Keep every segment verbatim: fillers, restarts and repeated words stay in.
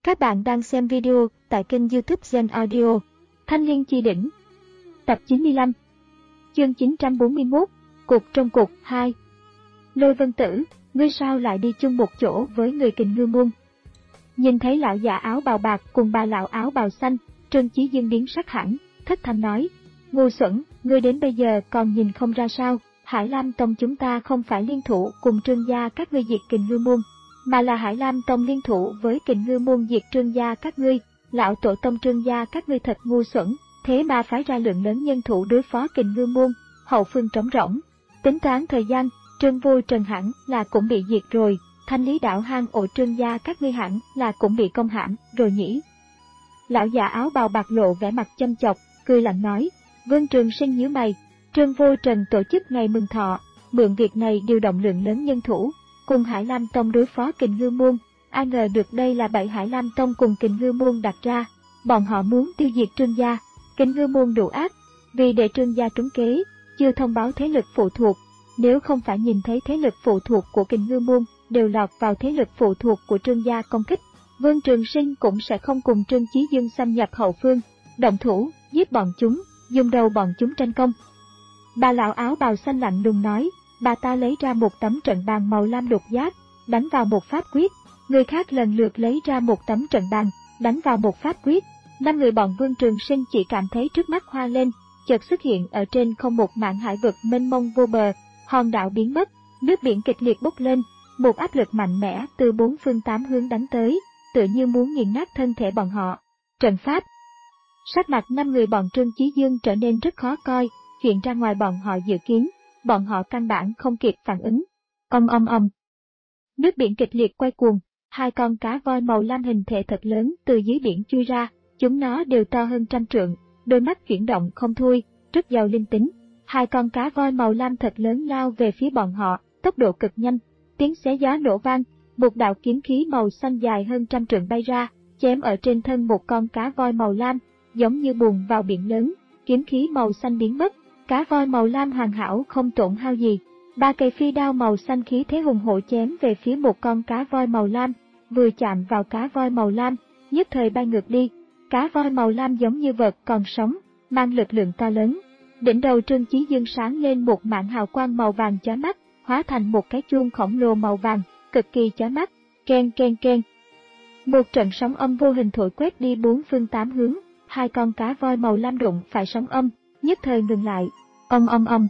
Các bạn đang xem video tại kênh YouTube Gen Audio. Thanh Liên Chi Đỉnh. Tập chín mươi lăm. Chương chín trăm bốn mươi mốt. Cuộc trong cuộc hai. Lôi Vân Tử, ngươi sao lại đi chung một chỗ với người Kình Ngư Môn? Nhìn thấy lão già áo bào bạc cùng bà lão áo bào xanh, Trương Chí Dương biến sắc hẳn, thất thanh nói: Ngu xuẩn, ngươi đến bây giờ còn nhìn không ra sao? Hải Lam Tông chúng ta không phải liên thủ cùng Trương gia các ngươi diệt Kình Ngư Môn, mà là Hải Lam Tông liên thủ với Kình Ngư Môn diệt Trương gia các ngươi. Lão tổ tông Trương gia các ngươi thật ngu xuẩn, thế mà phái ra lượng lớn nhân thủ đối phó Kình Ngư Môn, hậu phương trống rỗng. Tính toán thời gian, Trương Vô Trần hẳn là cũng bị diệt rồi, Thanh Lý đảo hang ổ Trương gia các ngươi hẳn là cũng bị công hãm rồi nhỉ? Lão già áo bào bạc lộ vẻ mặt châm chọc, cười lạnh nói. Vương Trường Sinh nhíu mày. Trương Vô Trần tổ chức ngày mừng thọ, mượn việc này điều động lượng lớn nhân thủ, cùng Hải Lam Tông đối phó Kình Ngư Môn. Ai ngờ được đây là bẫy Hải Lam Tông cùng Kình Ngư Môn đặt ra, bọn họ muốn tiêu diệt Trương gia. Kình Ngư Môn đủ ác, vì để Trương gia trúng kế, chưa thông báo thế lực phụ thuộc. Nếu không phải nhìn thấy thế lực phụ thuộc của Kình Ngư Môn đều lọt vào thế lực phụ thuộc của Trương gia công kích, Vương Trường Sinh cũng sẽ không cùng Trương Chí Dương xâm nhập hậu phương, động thủ, giết bọn chúng, dùng đầu bọn chúng tranh công. Bà lão áo bào xanh lạnh lùng nói, bà ta lấy ra một tấm trận bàn màu lam lục giác, đánh vào một pháp quyết, người khác lần lượt lấy ra một tấm trận bàn, đánh vào một pháp quyết. Năm người bọn Vương Trường Sinh chỉ cảm thấy trước mắt hoa lên, chợt xuất hiện ở trên không một mảng hải vực mênh mông vô bờ, hòn đảo biến mất, nước biển kịch liệt bốc lên, một áp lực mạnh mẽ từ bốn phương tám hướng đánh tới, tựa như muốn nghiền nát thân thể bọn họ. Trận pháp. Sắc mặt năm người bọn Trương Chí Dương trở nên rất khó coi, chuyện ra ngoài bọn họ dự kiến, bọn họ căn bản không kịp phản ứng. Ầm ầm ầm. Nước biển kịch liệt quay cuồng, hai con cá voi màu lam hình thể thật lớn từ dưới biển chui ra, chúng nó đều to hơn trăm trượng, đôi mắt chuyển động không thôi, rất giàu linh tính. Hai con cá voi màu lam thật lớn lao về phía bọn họ, tốc độ cực nhanh, tiếng xé gió nổ vang, một đạo kiếm khí màu xanh dài hơn trăm trượng bay ra, chém ở trên thân một con cá voi màu lam, giống như buồn vào biển lớn, kiếm khí màu xanh biến mất, cá voi màu lam hoàn hảo không tổn hao gì. Ba cây phi đao màu xanh khí thế hùng hổ chém về phía một con cá voi màu lam, vừa chạm vào cá voi màu lam, nhất thời bay ngược đi. Cá voi màu lam giống như vật còn sống, mang lực lượng to lớn. Đỉnh đầu Trương Chí Dương sáng lên một mảng hào quang màu vàng chói mắt, hóa thành một cái chuông khổng lồ màu vàng, cực kỳ chói mắt. Ken ken ken. Một trận sóng âm vô hình thổi quét đi bốn phương tám hướng, hai con cá voi màu lam đụng phải sóng âm, nhất thời ngừng lại. Ầm ầm ầm.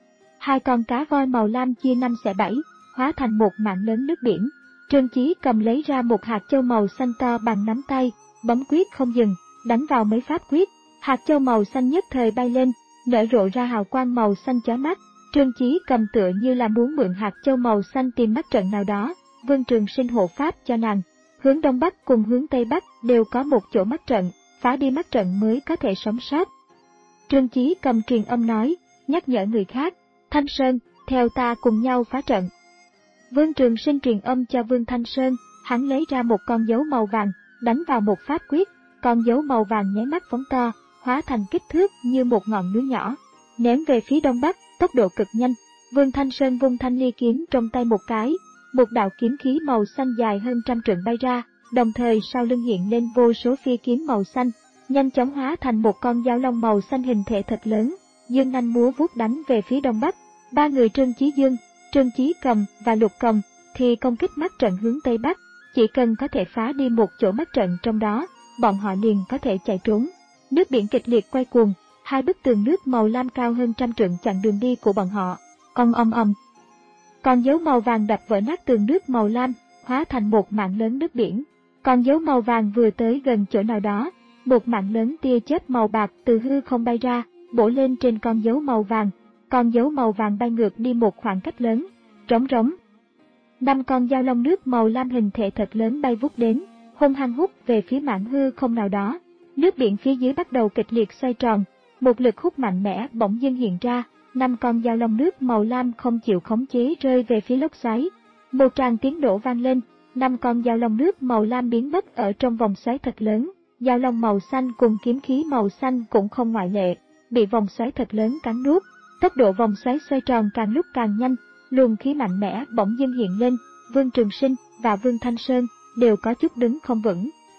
Hai con cá voi màu lam chia năm xẻ bảy, hóa thành một mảng lớn nước biển. Trương Chí cầm lấy ra một hạt châu màu xanh to bằng nắm tay, bấm quyết không dừng, đánh vào mấy pháp quyết. Hạt châu màu xanh nhất thời bay lên, nở rộ ra hào quang màu xanh chói mắt. Trương Chí cầm tựa như là muốn mượn hạt châu màu xanh tìm mắt trận nào đó. Vương Trường Sinh hộ pháp cho nàng. Hướng đông bắc cùng hướng tây bắc đều có một chỗ mắt trận, phá đi mắt trận mới có thể sống sót. Trương Chí cầm truyền âm nói, nhắc nhở người khác, Thanh Sơn, theo ta cùng nhau phá trận. Vương Trường Sinh truyền âm cho Vương Thanh Sơn, hắn lấy ra một con dấu màu vàng, đánh vào một pháp quyết, con dấu màu vàng nháy mắt phóng to, hóa thành kích thước như một ngọn núi nhỏ, ném về phía đông bắc, tốc độ cực nhanh. Vương Thanh Sơn vung thanh ly kiếm trong tay một cái, một đạo kiếm khí màu xanh dài hơn trăm trượng bay ra, đồng thời sau lưng hiện lên vô số phi kiếm màu xanh, nhanh chóng hóa thành một con dao long màu xanh hình thể thật lớn, dương nanh múa vuốt đánh về phía đông bắc. Ba người Trương Chí Dương, Trương Chí Cầm và Lục Cầm thì công kích mắt trận hướng tây bắc, chỉ cần có thể phá đi một chỗ mắt trận trong đó, bọn họ liền có thể chạy trốn. Nước biển kịch liệt quay cuồng, hai bức tường nước màu lam cao hơn trăm trượng chặn đường đi của bọn họ. Ầm ầm ầm. Con dấu màu vàng đập vỡ nát tường nước màu lam, hóa thành một mảng lớn nước biển. Con dấu màu vàng vừa tới gần chỗ nào đó, một mảng lớn tia chớp màu bạc từ hư không bay ra, bổ lên trên con dấu màu vàng. Con dấu màu vàng bay ngược đi một khoảng cách lớn, rống rống. Năm con dao long nước màu lam hình thể thật lớn bay vút đến, hung hăng hút về phía mảng hư không nào đó. Nước biển phía dưới bắt đầu kịch liệt xoay tròn, một lực hút mạnh mẽ bỗng dưng hiện ra, năm con dao long nước màu lam không chịu khống chế rơi về phía lốc xoáy. Một tràng tiếng nổ vang lên, năm con dao long nước màu lam biến mất ở trong vòng xoáy thật lớn. Dao long màu xanh cùng kiếm khí màu xanh cũng không ngoại lệ, bị vòng xoáy thật lớn cắn nuốt. Tốc độ vòng xoáy xoay tròn càng lúc càng nhanh, luồng khí mạnh mẽ bỗng dưng hiện lên, Vương Trường Sinh và Vương Thanh Sơn đều có chút đứng không vững.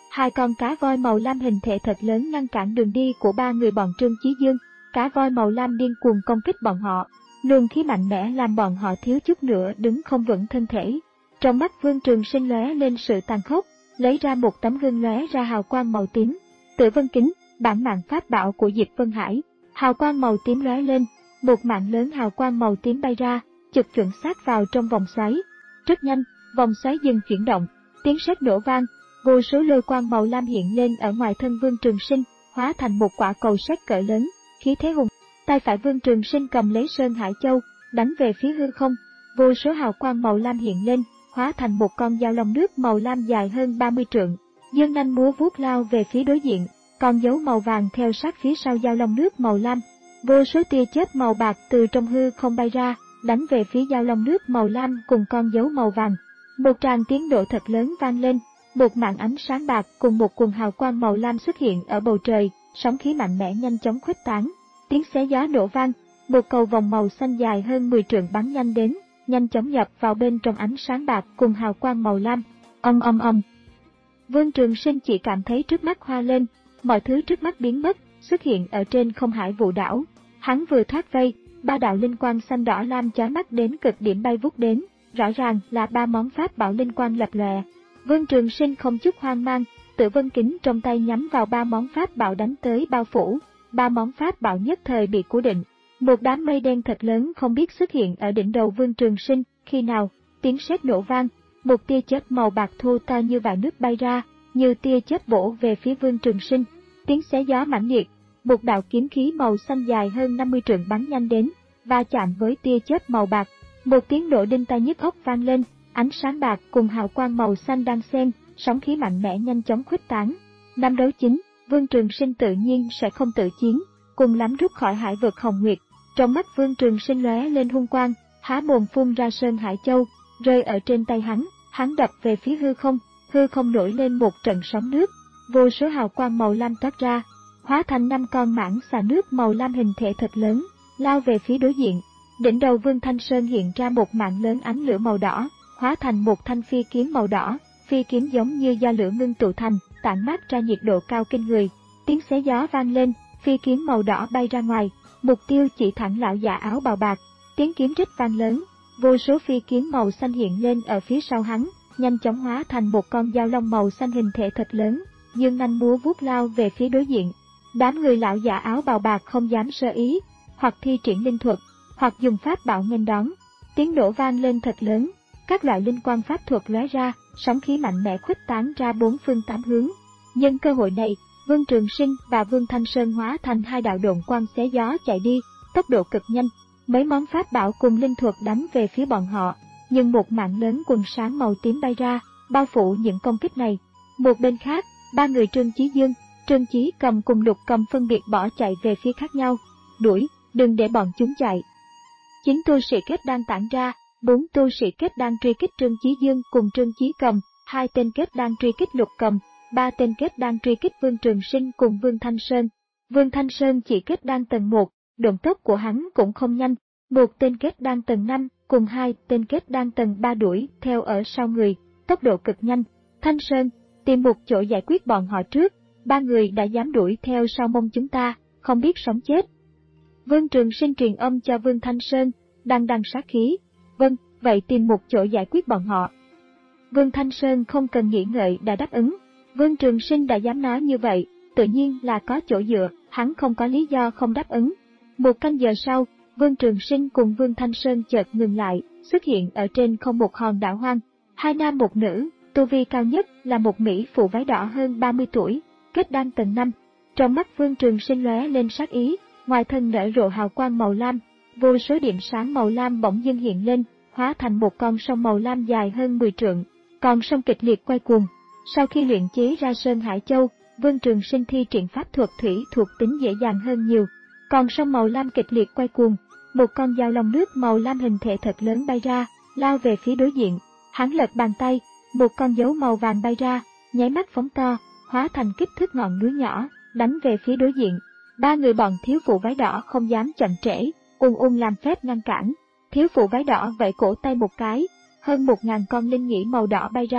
Hai con cá voi màu lam hình thể thật lớn ngăn cản đường đi của ba người bọn Trương Chí Dương. Cá voi màu lam điên cuồng công kích bọn họ. Luồng khí mạnh mẽ làm bọn họ thiếu chút nữa đứng không vững thân thể. Trong mắt Vương Trường Sinh lóe lên sự tàn khốc, lấy ra một tấm gương lóe ra hào quang màu tím. Tử Vân Kính, bản mạng pháp bảo của Diệp Vân Hải. Hào quang màu tím lóe lên, một mạng lớn hào quang màu tím bay ra, chụp chuẩn xác vào trong vòng xoáy. Rất nhanh, vòng xoáy dừng chuyển động, tiếng sét nổ vang, vô số lôi quang màu lam hiện lên ở ngoài thân Vương Trường Sinh, hóa thành một quả cầu sét cỡ lớn, khí thế hùng. Tay phải Vương Trường Sinh cầm lấy Sơn Hải Châu, đánh về phía hư không, vô số hào quang màu lam hiện lên, hóa thành một con dao long nước màu lam dài hơn ba mươi trượng, dương nanh múa vuốt lao về phía đối diện, con dấu màu vàng theo sát phía sau dao long nước màu lam. Vô số tia chớp màu bạc từ trong hư không bay ra, đánh về phía dao long nước màu lam cùng con dấu màu vàng. Một tràng tiếng nổ thật lớn vang lên, một màn ánh sáng bạc cùng một quần hào quang màu lam xuất hiện ở bầu trời, sóng khí mạnh mẽ nhanh chóng khuếch tán. Tiếng xé gió nổ vang, một cầu vòng màu xanh dài hơn mười trượng bắn nhanh đến, nhanh chóng nhập vào bên trong ánh sáng bạc cùng hào quang màu lam. Ầm ầm ầm. Vương Trường Sinh chỉ cảm thấy trước mắt hoa lên, mọi thứ trước mắt biến mất, xuất hiện ở trên không hải vụ đảo. Hắn vừa thoát vây, ba đạo linh quang xanh đỏ lam chói mắt đến cực điểm bay vút đến, rõ ràng là ba món pháp bảo linh quang lập lòe. Vương Trường Sinh không chút hoang mang, Tử Vân Kính trong tay nhắm vào ba món pháp bảo đánh tới bao phủ, ba món pháp bảo nhất thời bị cố định. Một đám mây đen thật lớn không biết xuất hiện ở đỉnh đầu Vương Trường Sinh, khi nào, tiếng sét nổ vang, một tia chớp màu bạc thô to như vại nước bay ra, như tia chớp bổ về phía Vương Trường Sinh. Tiếng xé gió mãnh liệt, một đạo kiếm khí màu xanh dài hơn năm mươi trượng bắn nhanh đến, va chạm với tia chớp màu bạc. Một tiếng nổ đinh tai nhức óc vang lên, ánh sáng bạc cùng hào quang màu xanh đan xen, sóng khí mạnh mẽ nhanh chóng khuếch tán. Năm đấu chính, Vương Trường Sinh tự nhiên sẽ không tự chiến, cùng lắm rút khỏi hải vực Hồng Nguyệt. Trong mắt Vương Trường Sinh lóe lên hung quang, há mồm phun ra Sơn Hải Châu, rơi ở trên tay hắn, hắn đập về phía hư không, hư không nổi lên một trận sóng nước, vô số hào quang màu lam toát ra, hóa thành năm con mãng xà nước màu lam hình thể thật lớn, lao về phía đối diện. Đỉnh đầu Vương Thanh Sơn hiện ra một mạng lớn ánh lửa màu đỏ, hóa thành một thanh phi kiếm màu đỏ, phi kiếm giống như do lửa ngưng tụ thành, tản mát ra nhiệt độ cao kinh người. Tiếng xé gió vang lên, phi kiếm màu đỏ bay ra ngoài, mục tiêu chỉ thẳng lão già áo bào bạc. Tiếng kiếm rít vang lớn, vô số phi kiếm màu xanh hiện lên ở phía sau hắn, nhanh chóng hóa thành một con dao long màu xanh hình thể thật lớn, dương nanh múa vuốt lao về phía đối diện. Đám người lão già áo bào bạc không dám sơ ý, hoặc thi triển linh thuật, hoặc dùng pháp bảo nghênh đón. Tiếng nổ vang lên thật lớn, các loại linh quang pháp thuật lóe ra, sóng khí mạnh mẽ khuếch tán ra bốn phương tám hướng. Nhân cơ hội này, Vương Trường Sinh và Vương Thanh Sơn hóa thành hai đạo độn quang xé gió chạy đi, tốc độ cực nhanh. Mấy món pháp bảo cùng linh thuật đánh về phía bọn họ, nhưng một mạng lớn quần sáng màu tím bay ra, bao phủ những công kích này. Một bên khác, ba người Trương Chí Dương, Trương Chí Cầm cùng Lục Cầm phân biệt bỏ chạy về phía khác nhau. Đuổi, đừng để bọn chúng chạy. Chín tu sĩ kết đang tản ra, bốn tu sĩ kết đang truy kích Trương Chí Dương cùng Trương Chí Cầm, hai tên kết đang truy kích Lục Cầm, ba tên kết đang truy kích Vương Trường Sinh cùng Vương Thanh Sơn. Vương Thanh Sơn chỉ kết đang tầng một, động tốc của hắn cũng không nhanh. Một tên kết đang tầng năm cùng hai tên kết đang tầng ba đuổi theo ở sau người, tốc độ cực nhanh. Thanh Sơn, tìm một chỗ giải quyết bọn họ trước, ba người đã dám đuổi theo sau mông chúng ta, không biết sống chết. Vương Trường Sinh truyền âm cho Vương Thanh Sơn, đang đằng sát khí. Vâng, vậy tìm một chỗ giải quyết bọn họ. Vương Thanh Sơn không cần nghĩ ngợi đã đáp ứng. Vương Trường Sinh đã dám nói như vậy, tự nhiên là có chỗ dựa, hắn không có lý do không đáp ứng. Một canh giờ sau, Vương Trường Sinh cùng Vương Thanh Sơn chợt ngừng lại, xuất hiện ở trên không một hòn đảo hoang. Hai nam một nữ, tu vi cao nhất là một mỹ phụ váy đỏ hơn ba mươi tuổi, kết đan tầng năm. Trong mắt Vương Trường Sinh lóe lên sát ý, ngoài thân nở rộ hào quang màu lam, vô số điểm sáng màu lam bỗng dưng hiện lên, hóa thành một con sông màu lam dài hơn mười trượng, con sông kịch liệt quay cuồng. Sau khi luyện chế ra Sơn Hải Châu, Vương Trường Sinh thi triển pháp thuật thủy thuộc tính dễ dàng hơn nhiều. Con sông màu lam kịch liệt quay cuồng, một con dao long nước màu lam hình thể thật lớn bay ra, lao về phía đối diện. Hắn lật bàn tay, một con dấu màu vàng bay ra, nháy mắt phóng to, hóa thành kích thước ngọn núi nhỏ, đánh về phía đối diện. Ba người bọn thiếu phụ váy đỏ không dám chậm trễ, ung ung làm phép ngăn cản. Thiếu phụ váy đỏ vẫy cổ tay một cái, hơn một ngàn con linh nhĩ màu đỏ bay ra,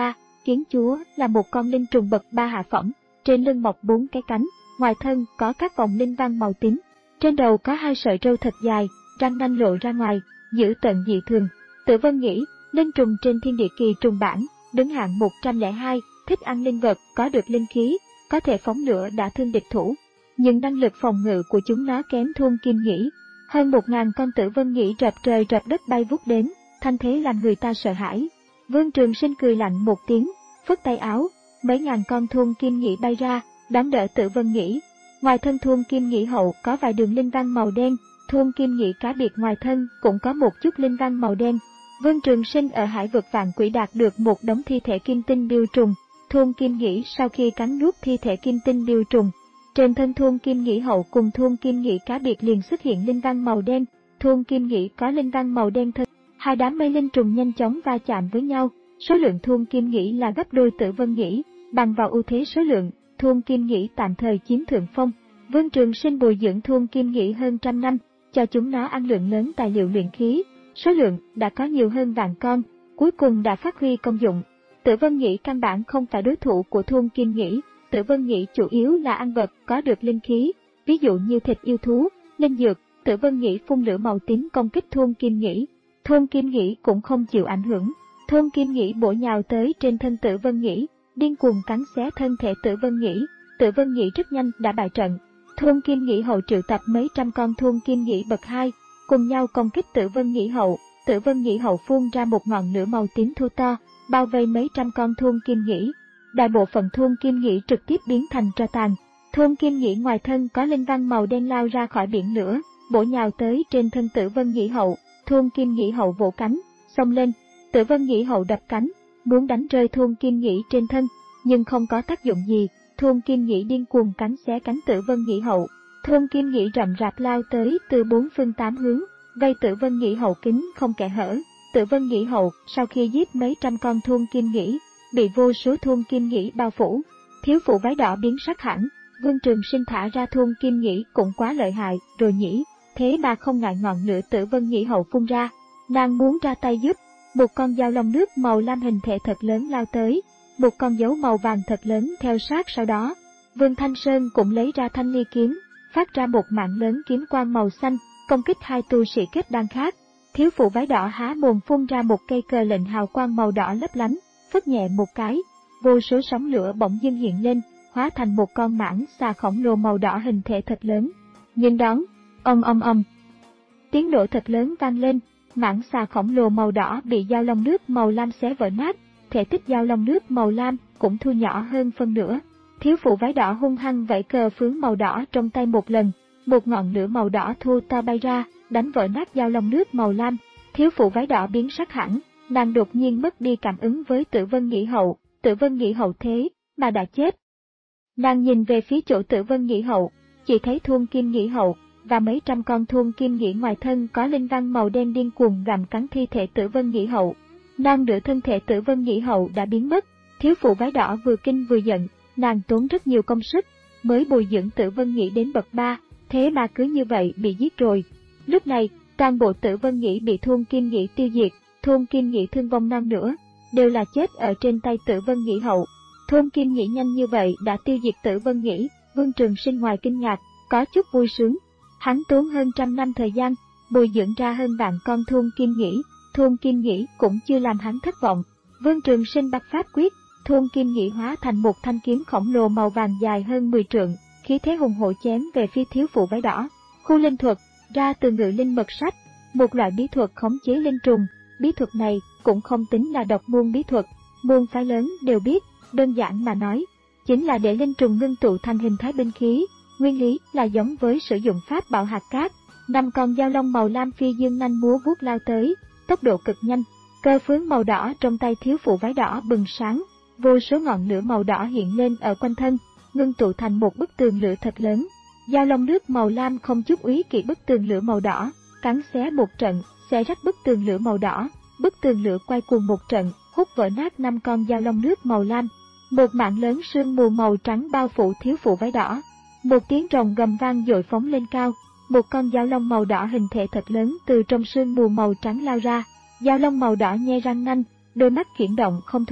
kiến chúa là một con linh trùng bậc ba hạ phẩm, trên lưng mọc bốn cái cánh, ngoài thân có các vòng linh văn màu tím. Trên đầu có hai sợi râu thật dài, răng nanh lộ ra ngoài, dữ tợn dị thường. Tử Vân nghĩ, linh trùng trên thiên địa kỳ trùng bản, đứng hạng một trăm lẻ hai, thích ăn linh vật, có được linh khí, có thể phóng lửa đả thương địch thủ. Nhưng năng lực phòng ngự của chúng nó kém Thôn Kim Nhĩ. Hơn một ngàn con Tử Vân Nhĩ rập trời rập đất bay vút đến, thanh thế làm người ta sợ hãi. Vương Trường Sinh cười lạnh một tiếng, phất tay áo, mấy ngàn con Thôn Kim Nhĩ bay ra, đón đỡ Tử Vân Nhĩ. Ngoài thân Thôn Kim Nhĩ hậu có vài đường linh văn màu đen, Thôn Kim Nhĩ cá biệt ngoài thân cũng có một chút linh văn màu đen. Vương Trường Sinh ở hải vực Vạn Quỷ đạt được một đống thi thể kim tinh điêu trùng. Thôn Kim Nhĩ sau khi cắn nuốt thi thể kim tinh điêu trùng, trên thân Thôn Kim Nhĩ hậu cùng Thôn Kim Nhĩ cá biệt liền xuất hiện linh văn màu đen. Thôn Kim Nhĩ có linh văn màu đen thân. Hai đám mây linh trùng nhanh chóng va chạm với nhau, số lượng Thôn Kim Nhĩ là gấp đôi Tử Vân Nhĩ, bằng vào ưu thế số lượng, Thôn Kim Nhĩ tạm thời chiếm thượng phong. Vương Trường Sinh bồi dưỡng Thôn Kim Nhĩ hơn trăm năm, cho chúng nó ăn lượng lớn tài liệu luyện khí, số lượng đã có nhiều hơn vạn con, cuối cùng đã phát huy công dụng. Tử Vân Nhĩ căn bản không phải đối thủ của Thôn Kim Nhĩ. Tử Vân Nhĩ chủ yếu là ăn vật có được linh khí, ví dụ như thịt yêu thú, linh dược. Tử Vân Nhĩ phun lửa màu tím công kích Thôn Kim Nhĩ. Thôn Kim Nhĩ cũng không chịu ảnh hưởng. Thôn Kim Nhĩ bổ nhào tới trên thân Tử Vân Nhĩ, điên cuồng cắn xé thân thể Tử Vân Nhĩ. Tử Vân Nhĩ rất nhanh đã bại trận. Thôn Kim Nhĩ hậu triệu tập mấy trăm con Thôn Kim Nhĩ bậc hai, cùng nhau công kích Tử Vân Nhĩ hậu. Tử Vân Nhĩ hậu phun ra một ngọn lửa màu tím thu to, bao vây mấy trăm con Thôn Kim Nhĩ. Đại bộ phận Thôn Kim Nhĩ trực tiếp biến thành tro tàn. Thôn Kim Nhĩ ngoài thân có linh văn màu đen lao ra khỏi biển lửa, bổ nhào tới trên thân Tử Vân Nhĩ hậu. Thôn Kim Nhĩ hậu vỗ cánh, xông lên. Tử Vân Nhĩ hậu đập cánh, muốn đánh rơi Thôn Kim Nhĩ trên thân, nhưng không có tác dụng gì. Thôn Kim Nhĩ điên cuồng cắn xé cánh Tử Vân Nhĩ hậu. Thôn Kim Nhĩ rậm rạp lao tới từ bốn phương tám hướng, vây Tử Vân Nhĩ hậu kín không kẽ hở. Tử Vân Nhĩ hậu sau khi giết mấy trăm con Thôn Kim Nhĩ, bị vô số Thôn Kim Nhĩ bao phủ. Thiếu phụ váy đỏ biến sắc hẳn. Vương Trường Sinh thả ra Thôn Kim Nhĩ cũng quá lợi hại rồi nhỉ, thế mà không ngại ngọn lửa Tử Vân Nhĩ hậu phun ra. Nàng muốn ra tay giúp. Một con dao long nước màu lam hình thể thật lớn lao tới, một con dấu màu vàng thật lớn theo sát sau đó. Vương Thanh Sơn cũng lấy ra thanh ly kiếm, phát ra một mạng lớn kiếm quang màu xanh, công kích hai tu sĩ kết đan khác. Thiếu phụ váy đỏ há mồm phun ra một cây cờ lệnh hào quang màu đỏ lấp lánh, phất nhẹ một cái, vô số sóng lửa bỗng dưng hiện lên, hóa thành một con mãng xà khổng lồ màu đỏ hình thể thật lớn. Nhưng đón, ong ong ong, tiếng nổ thật lớn vang lên, mãng xà khổng lồ màu đỏ bị dao long nước màu lam xé vỡ nát, thể tích dao long nước màu lam cũng thu nhỏ hơn phân nửa. Thiếu phụ váy đỏ hung hăng vẫy cờ phướng màu đỏ trong tay một lần, một ngọn lửa màu đỏ thu to bay ra, đánh vỡ nát dao long nước màu lam. Thiếu phụ váy đỏ biến sắc hẳn, nàng đột nhiên mất đi cảm ứng với Tử Vân Nhĩ hậu. Tử Vân Nhĩ hậu thế mà đã chết. Nàng nhìn về phía chỗ Tử Vân Nhĩ hậu, chỉ thấy Thôn Kim Nhĩ hậu và mấy trăm con Thôn Kim Nhĩ ngoài thân có linh văn màu đen điên cuồng gặm cắn thi thể Tử Vân Nhĩ hậu. Non nửa thân thể Tử Vân Nhĩ hậu đã biến mất. Thiếu phụ váy đỏ vừa kinh vừa giận, nàng tốn rất nhiều công sức mới bồi dưỡng Tử Vân Nhĩ đến bậc ba, thế mà cứ như vậy bị giết rồi. Lúc này, toàn bộ Tử Vân Nhĩ bị Thôn Kim Nhĩ tiêu diệt. Thôn Kim Nhĩ thương vong non nữa, đều là chết ở trên tay Tử Vân Nhĩ hậu. Thôn Kim Nhĩ nhanh như vậy đã tiêu diệt Tử Vân Nhĩ, Vương Trường Sinh ngoài kinh ngạc, có chút vui sướng. Hắn tốn hơn trăm năm thời gian, bồi dưỡng ra hơn vạn con Thôn Kim Nhĩ, Thôn Kim Nhĩ cũng chưa làm hắn thất vọng. Vương Trường Sinh bắt pháp quyết, Thôn Kim Nhĩ hóa thành một thanh kiếm khổng lồ màu vàng dài hơn mười trượng, khí thế hùng hổ chém về phía thiếu phụ váy đỏ. Khu linh thuật, ra từ Ngự Linh Mật Sách, một loại bí thuật khống chế linh trùng. Bí thuật này cũng không tính là độc môn bí thuật, môn phái lớn đều biết, đơn giản mà nói, chính là để linh trùng ngưng tụ thành hình thái binh khí, nguyên lý là giống với sử dụng pháp bảo hạt cát. Năm con dao long màu lam phi dương nanh múa vuốt lao tới, tốc độ cực nhanh, cơ phướng màu đỏ trong tay thiếu phụ váy đỏ bừng sáng, vô số ngọn lửa màu đỏ hiện lên ở quanh thân, ngưng tụ thành một bức tường lửa thật lớn. Dao long nước màu lam không chút úy kỵ bức tường lửa màu đỏ, cắn xé một trận, xé rách bức tường lửa màu đỏ, bức tường lửa quay cuồng một trận, hút vỡ nát năm con dao long nước màu lam. Một mảng lớn sương mù màu trắng bao phủ thiếu phụ váy đỏ. Một tiếng rồng gầm vang dội phóng lên cao, một con dao long màu đỏ hình thể thật lớn từ trong sương mù màu trắng lao ra. Dao long màu đỏ nhe răng nanh, đôi mắt chuyển động không thôi,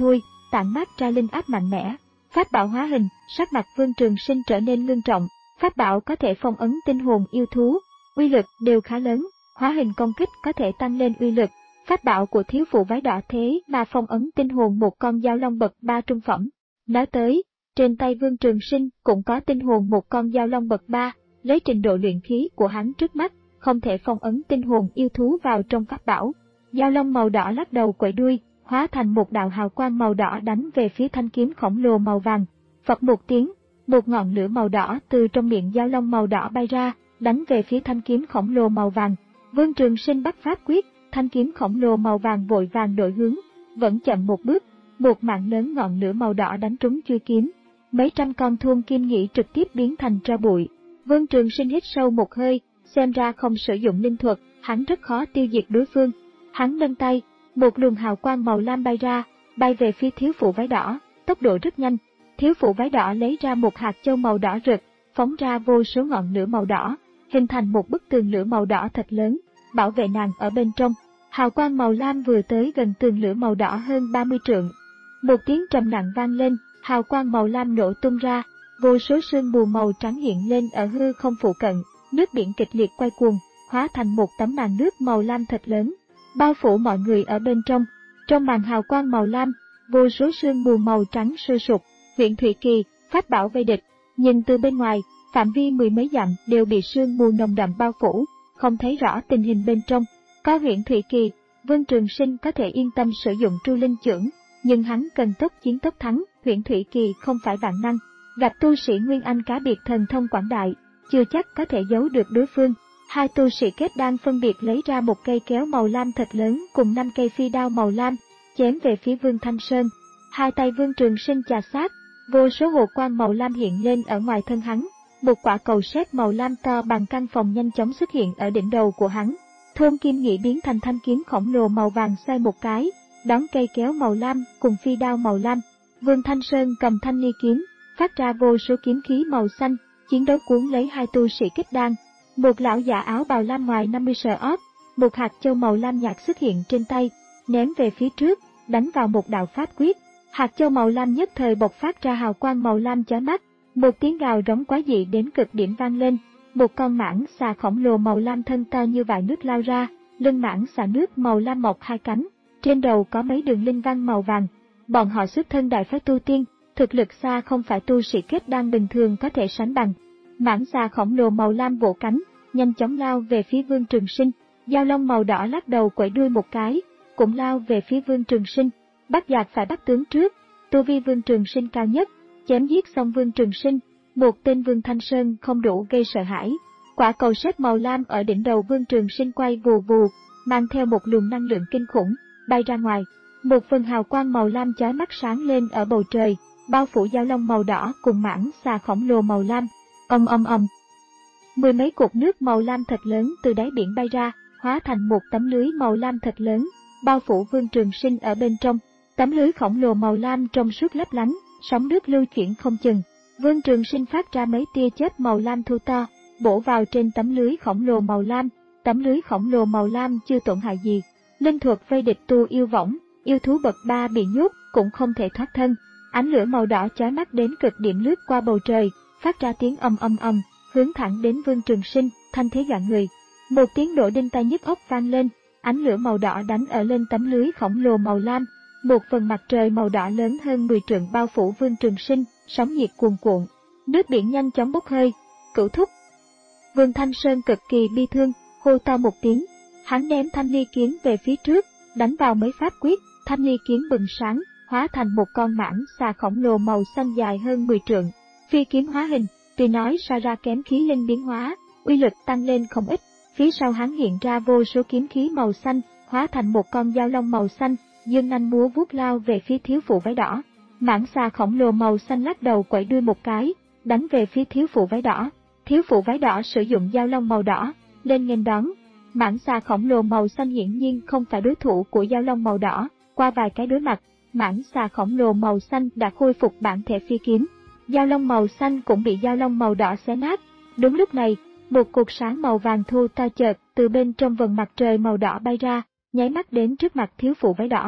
tản mát ra linh áp mạnh mẽ. Pháp bảo hóa hình, sắc mặt Vương Trường Sinh trở nên ngưng trọng. Pháp bảo có thể phong ấn tinh hồn yêu thú, uy lực đều khá lớn. Hóa hình công kích có thể tăng lên uy lực. Pháp bảo của thiếu phụ váy đỏ thế mà phong ấn tinh hồn một con dao long bậc ba trung phẩm. Nói tới, trên tay Vương Trường Sinh cũng có tinh hồn một con dao long bậc ba, lấy trình độ luyện khí của hắn trước mắt, không thể phong ấn tinh hồn yêu thú vào trong pháp bảo. Dao long màu đỏ lắc đầu quậy đuôi, hóa thành một đạo hào quang màu đỏ đánh về phía thanh kiếm khổng lồ màu vàng. Phật một tiếng, một ngọn lửa màu đỏ từ trong miệng dao long màu đỏ bay ra, đánh về phía thanh kiếm khổng lồ màu vàng. Vương Trường Sinh bắt pháp quyết, thanh kiếm khổng lồ màu vàng vội vàng đổi hướng, vẫn chậm một bước, một mạng lớn ngọn lửa màu đỏ đánh trúng chuôi kiếm. Mấy trăm con thun kim nhĩ trực tiếp biến thành tro bụi. Vương Trường Sinh hít sâu một hơi, xem ra không sử dụng linh thuật, hắn rất khó tiêu diệt đối phương. Hắn nâng tay, một luồng hào quang màu lam bay ra, bay về phía thiếu phụ váy đỏ, tốc độ rất nhanh. Thiếu phụ váy đỏ lấy ra một hạt châu màu đỏ rực, phóng ra vô số ngọn lửa màu đỏ, hình thành một bức tường lửa màu đỏ thật lớn, bảo vệ nàng ở bên trong. Hào quang màu lam vừa tới gần tường lửa màu đỏ hơn ba mươi trượng. Một tiếng trầm nặng vang lên, hào quang màu lam nổ tung ra, vô số sương mù màu trắng hiện lên ở hư không phụ cận, nước biển kịch liệt quay cuồng, hóa thành một tấm màn nước màu lam thật lớn, bao phủ mọi người ở bên trong. Trong màn hào quang màu lam, vô số sương mù màu trắng sôi sục. Huyện Thụy Kỳ, pháp bảo vây địch, nhìn từ bên ngoài, phạm vi mười mấy dặm đều bị sương mù nồng đậm bao phủ, không thấy rõ tình hình bên trong. Có huyện Thụy Kỳ, Vương Trường Sinh có thể yên tâm sử dụng Tru Linh Chưởng, nhưng hắn cần tốc chiến tốc thắng. Huyện Thụy Kỳ không phải vạn năng, gặp tu sĩ Nguyên Anh cá biệt thần thông quảng đại, chưa chắc có thể giấu được đối phương. Hai tu sĩ kết đan phân biệt lấy ra một cây kéo màu lam thật lớn cùng năm cây phi đao màu lam, chém về phía Vương Thanh Sơn. Hai tay Vương Trường Sinh chà sát, vô số hồ quang màu lam hiện lên ở ngoài thân hắn, một quả cầu sét màu lam to bằng căn phòng nhanh chóng xuất hiện ở đỉnh đầu của hắn. Thôn kim nhĩ biến thành thanh kiếm khổng lồ màu vàng xoay một cái, đón cây kéo màu lam cùng phi đao màu lam. Vương Thanh Sơn cầm thanh ly kiếm, phát ra vô số kiếm khí màu xanh, chiến đấu cuốn lấy hai tu sĩ kết đan. Một lão giả áo bào lam ngoài năm mươi sờ ót, một hạt châu màu lam nhạt xuất hiện trên tay, ném về phía trước, đánh vào một đạo pháp quyết. Hạt châu màu lam nhất thời bộc phát ra hào quang màu lam chói mắt, một tiếng gào rống quái dị đến cực điểm vang lên. Một con mãng xà khổng lồ màu lam thân to như vại nước lao ra, lưng mãng xà nước màu lam mọc hai cánh, trên đầu có mấy đường linh văn màu vàng. Bọn họ xuất thân đại phái tu tiên, thực lực xa không phải tu sĩ kết đan bình thường có thể sánh bằng. Mãng xà khổng lồ màu lam vỗ cánh, nhanh chóng lao về phía Vương Trường Sinh. Dao long màu đỏ lắc đầu quẩy đuôi một cái, cũng lao về phía Vương Trường Sinh. Bắt giặc phải bắt tướng trước, tu vi Vương Trường Sinh cao nhất, chém giết xong Vương Trường Sinh, một tên Vương Thanh Sơn không đủ gây sợ hãi. Quả cầu sét màu lam ở đỉnh đầu Vương Trường Sinh quay vù vù, mang theo một luồng năng lượng kinh khủng, bay ra ngoài. Một phần hào quang màu lam chói mắt sáng lên ở bầu trời, bao phủ dao long màu đỏ cùng mãng xà khổng lồ màu lam. Ầm ầm ầm. Mười mấy cột nước màu lam thật lớn từ đáy biển bay ra, hóa thành một tấm lưới màu lam thật lớn, bao phủ Vương Trường Sinh ở bên trong. Tấm lưới khổng lồ màu lam trong suốt lấp lánh, sóng nước lưu chuyển không chừng. Vương Trường Sinh phát ra mấy tia chớp màu lam thu to, bổ vào trên tấm lưới khổng lồ màu lam. Tấm lưới khổng lồ màu lam chưa tổn hại gì. Linh thuật vây địch tu yêu võng, yêu thú bậc ba bị nhốt cũng không thể thoát thân. Ánh lửa màu đỏ chói mắt đến cực điểm lướt qua bầu trời, phát ra tiếng ầm ầm ầm, hướng thẳng đến Vương Trường Sinh, thanh thế dọa người. Một tiếng nổ đinh tai nhức óc vang lên, ánh lửa màu đỏ đánh ở lên tấm lưới khổng lồ màu lam. Một phần mặt trời màu đỏ lớn hơn mười trượng bao phủ Vương Trường Sinh, sóng nhiệt cuồn cuộn, nước biển nhanh chóng bốc hơi. Cửu thúc. Vương Thanh Sơn cực kỳ bi thương, hô to một tiếng, hắn ném thanh ly kiếm về phía trước, đánh vào mấy pháp quyết, thanh ly kiếm bừng sáng, hóa thành một con mãng xà khổng lồ màu xanh dài hơn mười trượng. Phi kiếm hóa hình, tuy nói so ra kém khí linh biến hóa, uy lực tăng lên không ít. Phía sau hắn hiện ra vô số kiếm khí màu xanh, hóa thành một con dao long màu xanh, dương nanh múa vuốt lao về phía thiếu phụ váy đỏ. Mãng xà khổng lồ màu xanh lắc đầu quẩy đuôi một cái, đánh về phía thiếu phụ váy đỏ. Thiếu phụ váy đỏ sử dụng dao long màu đỏ lên nghênh đón. Mãng xà khổng lồ màu xanh hiển nhiên không phải đối thủ của dao long màu đỏ. Qua vài cái đối mặt, mãng xà khổng lồ màu xanh đã khôi phục bản thể phi kiếm. Dao long màu xanh cũng bị dao long màu đỏ xé nát. Đúng lúc này, một cột sáng màu vàng thu to chợt từ bên trong vầng mặt trời màu đỏ bay ra, nháy mắt đến trước mặt thiếu phụ váy đỏ.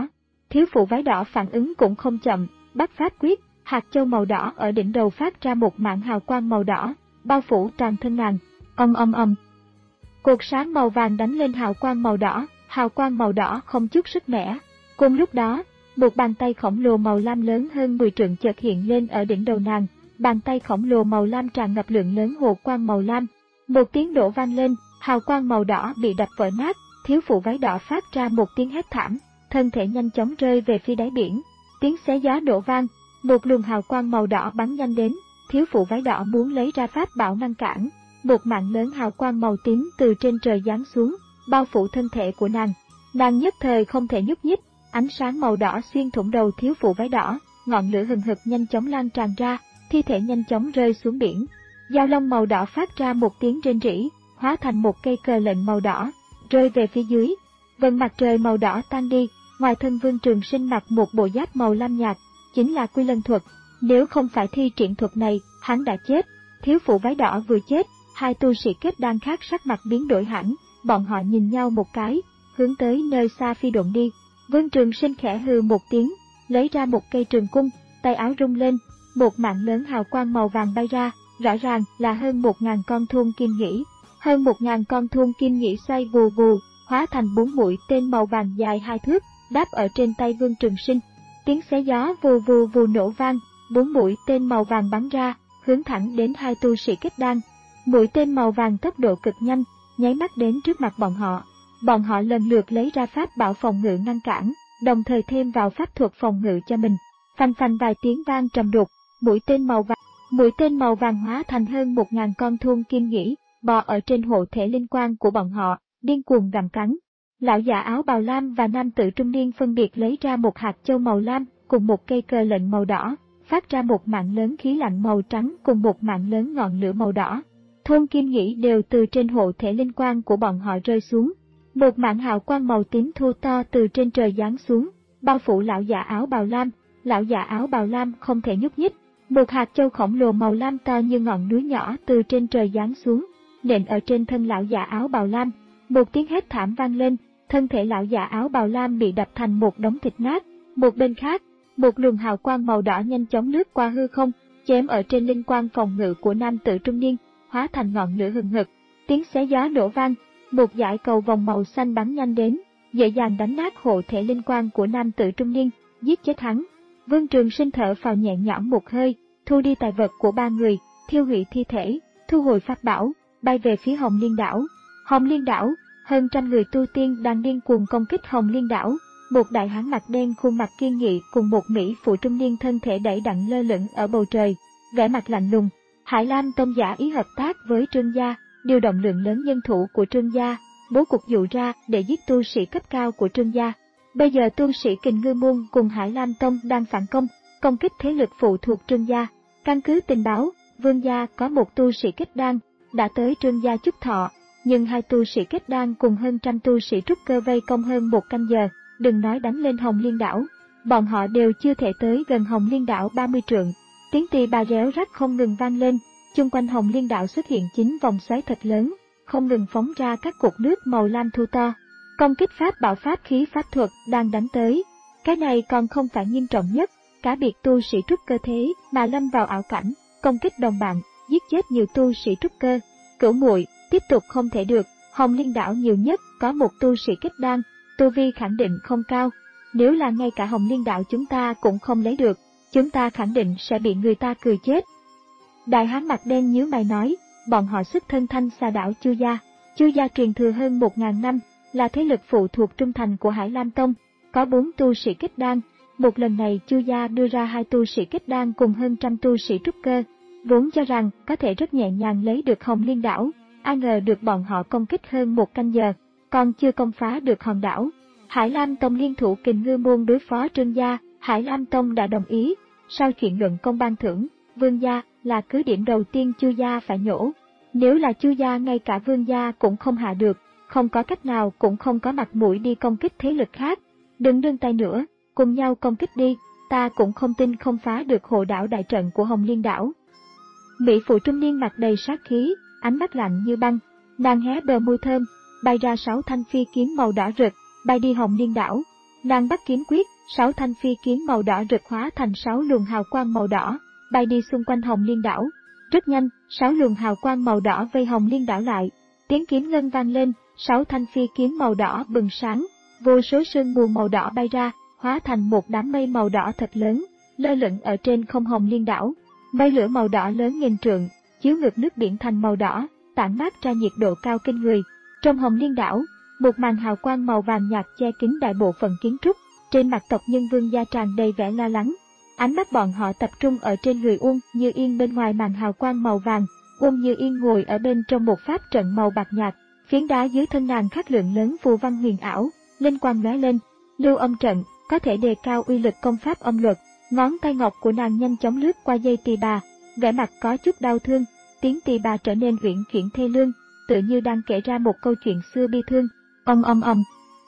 Thiếu phụ váy đỏ phản ứng cũng không chậm, bắt pháp quyết, hạt châu màu đỏ ở đỉnh đầu phát ra một mảng hào quang màu đỏ, bao phủ toàn thân nàng. Ầm ầm ầm. Cột sáng màu vàng đánh lên hào quang màu đỏ, hào quang màu đỏ không chút sức mẻ. Cùng lúc đó, một bàn tay khổng lồ màu lam lớn hơn mười trượng chợt hiện lên ở đỉnh đầu nàng. Bàn tay khổng lồ màu lam tràn ngập lượng lớn hồ quang màu lam. Một tiếng nổ vang lên, hào quang màu đỏ bị đập vỡ nát, thiếu phụ váy đỏ phát ra một tiếng hét thảm, thân thể nhanh chóng rơi về phía đáy biển. Tiếng xé gió nổ vang, một luồng hào quang màu đỏ bắn nhanh đến, thiếu phụ váy đỏ muốn lấy ra pháp bảo ngăn cản. Một mạng lớn hào quang màu tím từ trên trời giáng xuống, bao phủ thân thể của nàng. Nàng nhất thời không thể nhúc nhích, ánh sáng màu đỏ xuyên thủng đầu thiếu phụ váy đỏ, ngọn lửa hừng hực nhanh chóng lan tràn ra, thi thể nhanh chóng rơi xuống biển. Dao long màu đỏ phát ra một tiếng rên rỉ, hóa thành một cây cờ lệnh màu đỏ, rơi về phía dưới. Vầng mặt trời màu đỏ tan đi, ngoài thân Vương Trường Sinh mặc một bộ giáp màu lam nhạt, chính là Quy Lân thuật. Nếu không phải thi triển thuật này, hắn đã chết. Thiếu phụ váy đỏ vừa chết, hai tu sĩ kết đan khác sắc mặt biến đổi hẳn, bọn họ nhìn nhau một cái, hướng tới nơi xa phi độn đi. Vương Trường Sinh khẽ hừ một tiếng, lấy ra một cây trường cung, tay áo rung lên, một mạng lớn hào quang màu vàng bay ra, rõ ràng là hơn một ngàn con thuôn kim nhĩ. Hơn một ngàn con thuôn kim nhĩ xoay vù vù, hóa thành bốn mũi tên màu vàng dài hai thước, đáp ở trên tay Vương Trường Sinh. Tiếng xé gió vù vù vù nổ vang, bốn mũi tên màu vàng bắn ra, hướng thẳng đến hai tu sĩ kết đan. Mũi tên màu vàng tốc độ cực nhanh, nháy mắt đến trước mặt bọn họ. Bọn họ lần lượt lấy ra pháp bảo phòng ngự ngăn cản, đồng thời thêm vào pháp thuật phòng ngự cho mình. Phanh phanh vài tiếng vang trầm đục, mũi tên màu vàng, mũi tên màu vàng hóa thành hơn một ngàn con thuôn kim nhĩ, bò ở trên hộ thể linh quang của bọn họ, điên cuồng gặm cắn. Lão già áo bào lam và nam tử trung niên phân biệt lấy ra một hạt châu màu lam cùng một cây cờ lệnh màu đỏ, phát ra một mạng lớn khí lạnh màu trắng cùng một mạng lớn ngọn lửa màu đỏ. Thuôn kim nhĩ đều từ trên hộ thể linh quang của bọn họ rơi xuống. Một mảng hào quang màu tím thu to từ trên trời giáng xuống, bao phủ lão già áo bào lam. Lão già áo bào lam không thể nhúc nhích. Một hạt châu khổng lồ màu lam to như ngọn núi nhỏ từ trên trời giáng xuống, nện ở trên thân lão già áo bào lam. Một tiếng hét thảm vang lên, thân thể lão già áo bào lam bị đập thành một đống thịt nát. Một bên khác, một luồng hào quang màu đỏ nhanh chóng lướt qua hư không, chém ở trên linh quang phòng ngự của nam tử trung niên, hóa thành ngọn lửa hừng hực. Tiếng xé gió nổ vang, một dải cầu vòng màu xanh bắn nhanh đến, dễ dàng đánh nát hộ thể linh quang của nam tử trung niên, giết chết hắn. Vương Trường Sinh thở phào nhẹ nhõm một hơi, thu đi tài vật của ba người, thiêu hủy thi thể, thu hồi pháp bảo, bay về phía Hồng Liên đảo. Hồng Liên đảo, hơn trăm người tu tiên đang điên cuồng công kích Hồng Liên đảo. Một đại hán mặt đen khuôn mặt kiên nghị cùng một mỹ phụ trung niên thân thể đẩy đặn lơ lửng ở bầu trời, vẻ mặt lạnh lùng. Hải Lam Tông giả ý hợp tác với Trương gia, điều động lượng lớn nhân thủ của Trương gia, bố cục dụ ra để giết tu sĩ cấp cao của Trương gia. Bây giờ tu sĩ Kình Ngư Môn cùng Hải Lam Tông đang phản công, công kích thế lực phụ thuộc Trương gia. Căn cứ tình báo, Vương gia có một tu sĩ kết đan đã tới Trương gia chúc thọ, nhưng hai tu sĩ kết đan cùng hơn trăm tu sĩ trúc cơ vây công hơn một canh giờ, đừng nói đánh lên Hồng Liên đảo, bọn họ đều chưa thể tới gần Hồng Liên đảo ba mươi trượng. Tiếng tì bà réo rắt không ngừng vang lên, chung quanh Hồng Liên đảo xuất hiện chín vòng xoáy thật lớn, không ngừng phóng ra các cột nước màu lam thu to. Công kích pháp bảo pháp khí pháp thuật đang đánh tới. Cái này còn không phải nghiêm trọng nhất, cả biệt tu sĩ trúc cơ thế mà lâm vào ảo cảnh, công kích đồng bạn, giết chết nhiều tu sĩ trúc cơ. Cửu muội, tiếp tục không thể được, Hồng Liên đảo nhiều nhất có một tu sĩ kết đan, tu vi khẳng định không cao. Nếu là ngay cả Hồng Liên đảo chúng ta cũng không lấy được, chúng ta khẳng định sẽ bị người ta cười chết. Đại hán mặt đen nhíu mày nói, bọn họ xuất thân Thanh Xà đảo Chu gia. Chu gia truyền thừa hơn một ngàn năm, là thế lực phụ thuộc trung thành của Hải Lam Tông, có bốn tu sĩ kết đan. Một lần này Chu gia đưa ra hai tu sĩ kết đan cùng hơn trăm tu sĩ trúc cơ, vốn cho rằng có thể rất nhẹ nhàng lấy được Hồng Liên đảo, ai ngờ được bọn họ công kích hơn một canh giờ, còn chưa công phá được hòn đảo. Hải Lam Tông liên thủ Kình Ngư Môn đối phó Trương gia, Hải Lam Tông đã đồng ý. Sau chuyện luận công ban thưởng, Vương gia là cứ điểm đầu tiên Chu gia phải nhổ. Nếu là Chu gia ngay cả Vương gia cũng không hạ được, không có cách nào cũng không có mặt mũi đi công kích thế lực khác. Đừng nương tay nữa, cùng nhau công kích đi, ta cũng không tin không phá được hộ đảo đại trận của Hồng Liên đảo. Mỹ phụ trung niên mặt đầy sát khí, ánh mắt lạnh như băng, nàng hé bờ môi thơm, bay ra sáu thanh phi kiếm màu đỏ rực, bay đi Hồng Liên đảo. Nàng bắt kiếm quyết, sáu thanh phi kiếm màu đỏ rực hóa thành sáu luồng hào quang màu đỏ, bay đi xung quanh Hồng Liên đảo. Rất nhanh, sáu luồng hào quang màu đỏ vây Hồng Liên đảo lại. Tiếng kiếm ngân vang lên, sáu thanh phi kiếm màu đỏ bừng sáng, vô số sương mù màu đỏ bay ra, hóa thành một đám mây màu đỏ thật lớn, lơ lửng ở trên không Hồng Liên đảo. Mây lửa màu đỏ lớn nghìn trượng, chiếu ngược nước biển thành màu đỏ, tản mát ra nhiệt độ cao kinh người. Trong Hồng Liên đảo, một màn hào quang màu vàng nhạt che kín đại bộ phận kiến trúc, trên mặt tộc nhân Vương gia tràn đầy vẻ lo lắng. Ánh mắt bọn họ tập trung ở trên người Uông Như Yên bên ngoài màn hào quang màu vàng. Uông Như Yên ngồi ở bên trong một pháp trận màu bạc nhạt, phiến đá dưới thân nàng khắc lượng lớn phù văn huyền ảo, linh quang lóe lên. Lưu âm trận có thể đề cao uy lực công pháp âm luật. Ngón tay ngọc của nàng nhanh chóng lướt qua dây tỳ bà, vẻ mặt có chút đau thương, tiếng tỳ bà trở nên uyển chuyển thê lương, tự như đang kể ra một câu chuyện xưa bi thương. Ầm ầm ầm.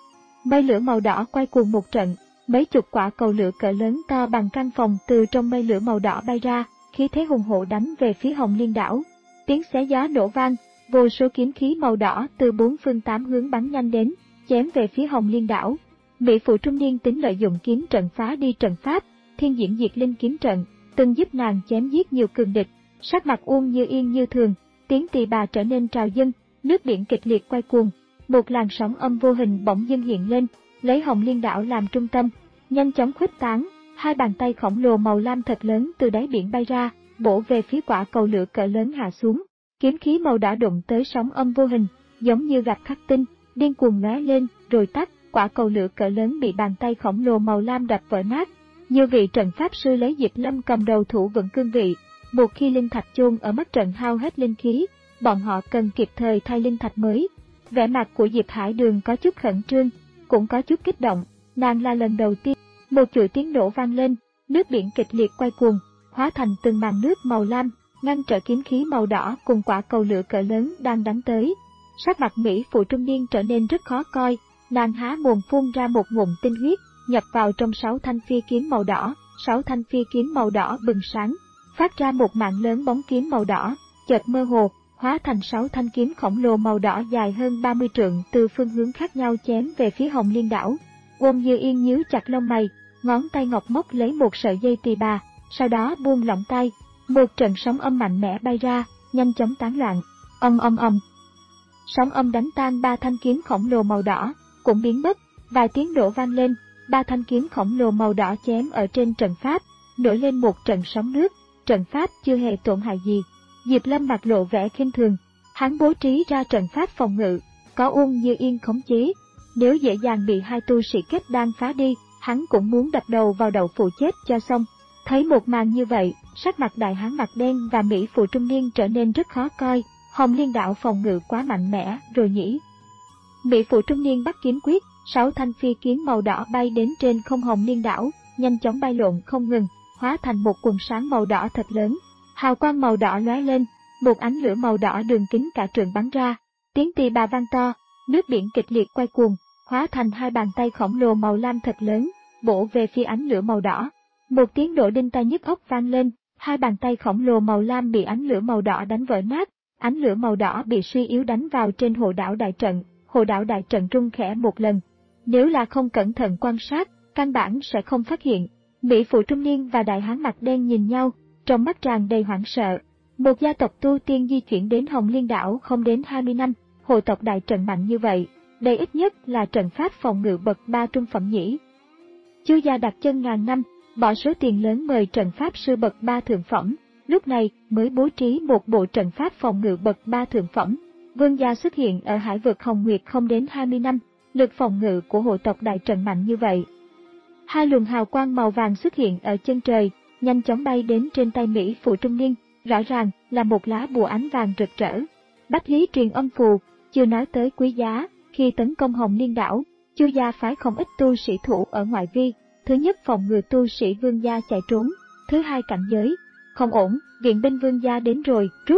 Mây lửa màu đỏ quay cuồng một trận, mấy chục quả cầu lửa cỡ lớn to bằng căn phòng từ trong mây lửa màu đỏ bay ra, khí thế hùng hổ đánh về phía Hồng Liên đảo. Tiếng xé gió nổ vang, vô số kiếm khí màu đỏ từ bốn phương tám hướng bắn nhanh đến, chém về phía Hồng Liên đảo. Mỹ phụ trung niên tính lợi dụng kiếm trận phá đi trận pháp, thiên diễn diệt linh kiếm trận, từng giúp nàng chém giết nhiều cường địch. Sắc mặt Uông Như Yên như thường, tiếng tỳ bà trở nên trào dâng, nước biển kịch liệt quay cuồng. Một làn sóng âm vô hình bỗng dưng hiện lên, lấy Hồng Liên đảo làm trung tâm, nhanh chóng khuếch tán. Hai bàn tay khổng lồ màu lam thật lớn từ đáy biển bay ra, bổ về phía quả cầu lửa cỡ lớn hạ xuống. Kiếm khí màu đỏ đụng tới sóng âm vô hình, giống như gặp khắc tinh, điên cuồng lóe lên rồi tắt. Quả cầu lửa cỡ lớn bị bàn tay khổng lồ màu lam đập vỡ nát. Nhiều vị trận pháp sư lấy Diệp Lâm cầm đầu thủ vững cương vị. Một khi linh thạch chôn ở mắt trận hao hết linh khí, bọn họ cần kịp thời thay linh thạch mới. Vẻ mặt của Diệp Hải Đường có chút khẩn trương, cũng có chút kích động. Nàng là lần đầu tiên. Một chuỗi tiếng nổ vang lên, nước biển kịch liệt quay cuồng, hóa thành từng màn nước màu lam, ngăn trở kiếm khí màu đỏ cùng quả cầu lửa cỡ lớn đang đánh tới. Sắc mặt Mỹ phụ trung niên trở nên rất khó coi, nàng há mồm phun ra một ngụm tinh huyết, nhập vào trong sáu thanh phi kiếm màu đỏ. Sáu thanh phi kiếm màu đỏ bừng sáng, phát ra một mạng lớn bóng kiếm màu đỏ, chợt mơ hồ, hóa thành sáu thanh kiếm khổng lồ màu đỏ dài hơn ba mươi trượng từ phương hướng khác nhau chém về phía Hồng Liên đảo. Uông Như Yên nhíu chặt lông mày, ngón tay ngọc móc lấy một sợi dây tỳ bà, sau đó buông lỏng tay. Một trận sóng âm mạnh mẽ bay ra, nhanh chóng tán loạn. Ầm ầm ầm. Sóng âm đánh tan ba thanh kiếm khổng lồ màu đỏ, cũng biến mất. Vài tiếng nổ vang lên, ba thanh kiếm khổng lồ màu đỏ chém ở trên trận pháp, nổi lên một trận sóng nước. Trận pháp chưa hề tổn hại gì. Diệp Lâm mặt lộ vẻ khinh thường, hắn bố trí ra trận pháp phòng ngự, có Uông Như Yên khống chế. Nếu dễ dàng bị hai tu sĩ kết đan phá đi, hắn cũng muốn đập đầu vào đậu phụ chết cho xong. Thấy một màn như vậy, sắc mặt đại hán mặt đen và Mỹ phụ trung niên trở nên rất khó coi. Hồng Liên đảo phòng ngự quá mạnh mẽ rồi nhỉ. Mỹ phụ trung niên bắt kiếm quyết, sáu thanh phi kiếm màu đỏ bay đến trên không Hồng Liên đảo, nhanh chóng bay lộn không ngừng, hóa thành một quần sáng màu đỏ thật lớn. Hào quang màu đỏ lóe lên, một ánh lửa màu đỏ đường kính cả trượng bắn ra. Tiếng tỳ bà vang to, nước biển kịch liệt quay cuồng, hóa thành hai bàn tay khổng lồ màu lam thật lớn, bổ về phía ánh lửa màu đỏ. Một tiếng nổ đinh tai nhức óc vang lên, hai bàn tay khổng lồ màu lam bị ánh lửa màu đỏ đánh vỡ nát, ánh lửa màu đỏ bị suy yếu đánh vào trên hộ đảo đại trận, hộ đảo đại trận rung khẽ một lần. Nếu là không cẩn thận quan sát, căn bản sẽ không phát hiện. Mỹ phụ trung niên và đại hán mặt đen nhìn nhau, trong mắt tràn đầy hoảng sợ. Một gia tộc tu tiên di chuyển đến Hồng Liên đảo không đến hai mươi năm, hộ tộc đại trận mạnh như vậy, đây ít nhất là trận pháp phòng ngự bậc ba trung phẩm nhỉ. Chu gia đặt chân ngàn năm, bỏ số tiền lớn mời trận pháp sư bậc ba thượng phẩm, lúc này mới bố trí một bộ trận pháp phòng ngự bậc ba thượng phẩm. Vương gia xuất hiện ở hải vực Hồng Nguyệt không đến hai mươi năm, lực phòng ngự của hộ tộc đại trận mạnh như vậy. Hai luồng hào quang màu vàng xuất hiện ở chân trời, nhanh chóng bay đến trên tay Mỹ phụ trung niên, rõ ràng là một lá bùa ánh vàng rực rỡ. Bách lý truyền âm phù, chưa nói tới quý giá, khi tấn công Hồng Liên đảo, Chu gia phái không ít tu sĩ thủ ở ngoại vi. Thứ nhất phòng ngừa tu sĩ Vương gia chạy trốn, thứ hai cảnh giới. Không ổn, viện binh Vương gia đến rồi, rút.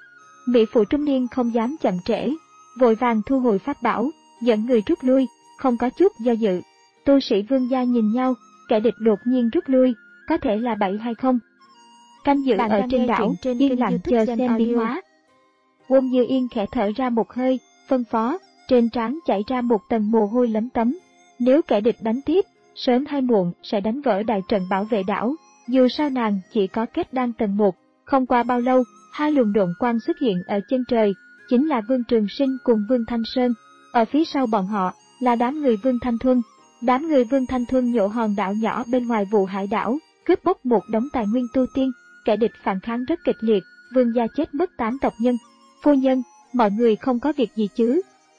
Mỹ phụ trung niên không dám chậm trễ, vội vàng thu hồi pháp bảo, dẫn người rút lui, không có chút do dự. Tu sĩ Vương gia nhìn nhau, kẻ địch đột nhiên rút lui, có thể là bẫy hay không? Canh giữ ở trên đảo, trên yên lặng chờ xem biến hóa. Uông Như Yên khẽ thở ra một hơi, phân phó, trên trán chảy ra một tầng mồ hôi lấm tấm. Nếu kẻ địch đánh tiếp, sớm hay muộn sẽ đánh vỡ đại trận bảo vệ đảo. Dù sao nàng chỉ có kết đan tầng một, không qua bao lâu, hai luồng độn quang xuất hiện ở chân trời, chính là Vương Trường Sinh cùng Vương Thanh Sơn. Ở phía sau bọn họ là đám người Vương Thanh Thuân. Đám người Vương Thanh Thuân nhổ hòn đảo nhỏ bên ngoài Vụ Hải đảo, cướp bóc một đống tài nguyên tu tiên, kẻ địch phản kháng rất kịch liệt, vương gia chết mất tám tộc nhân. Phu nhân, mọi người không có việc gì chứ?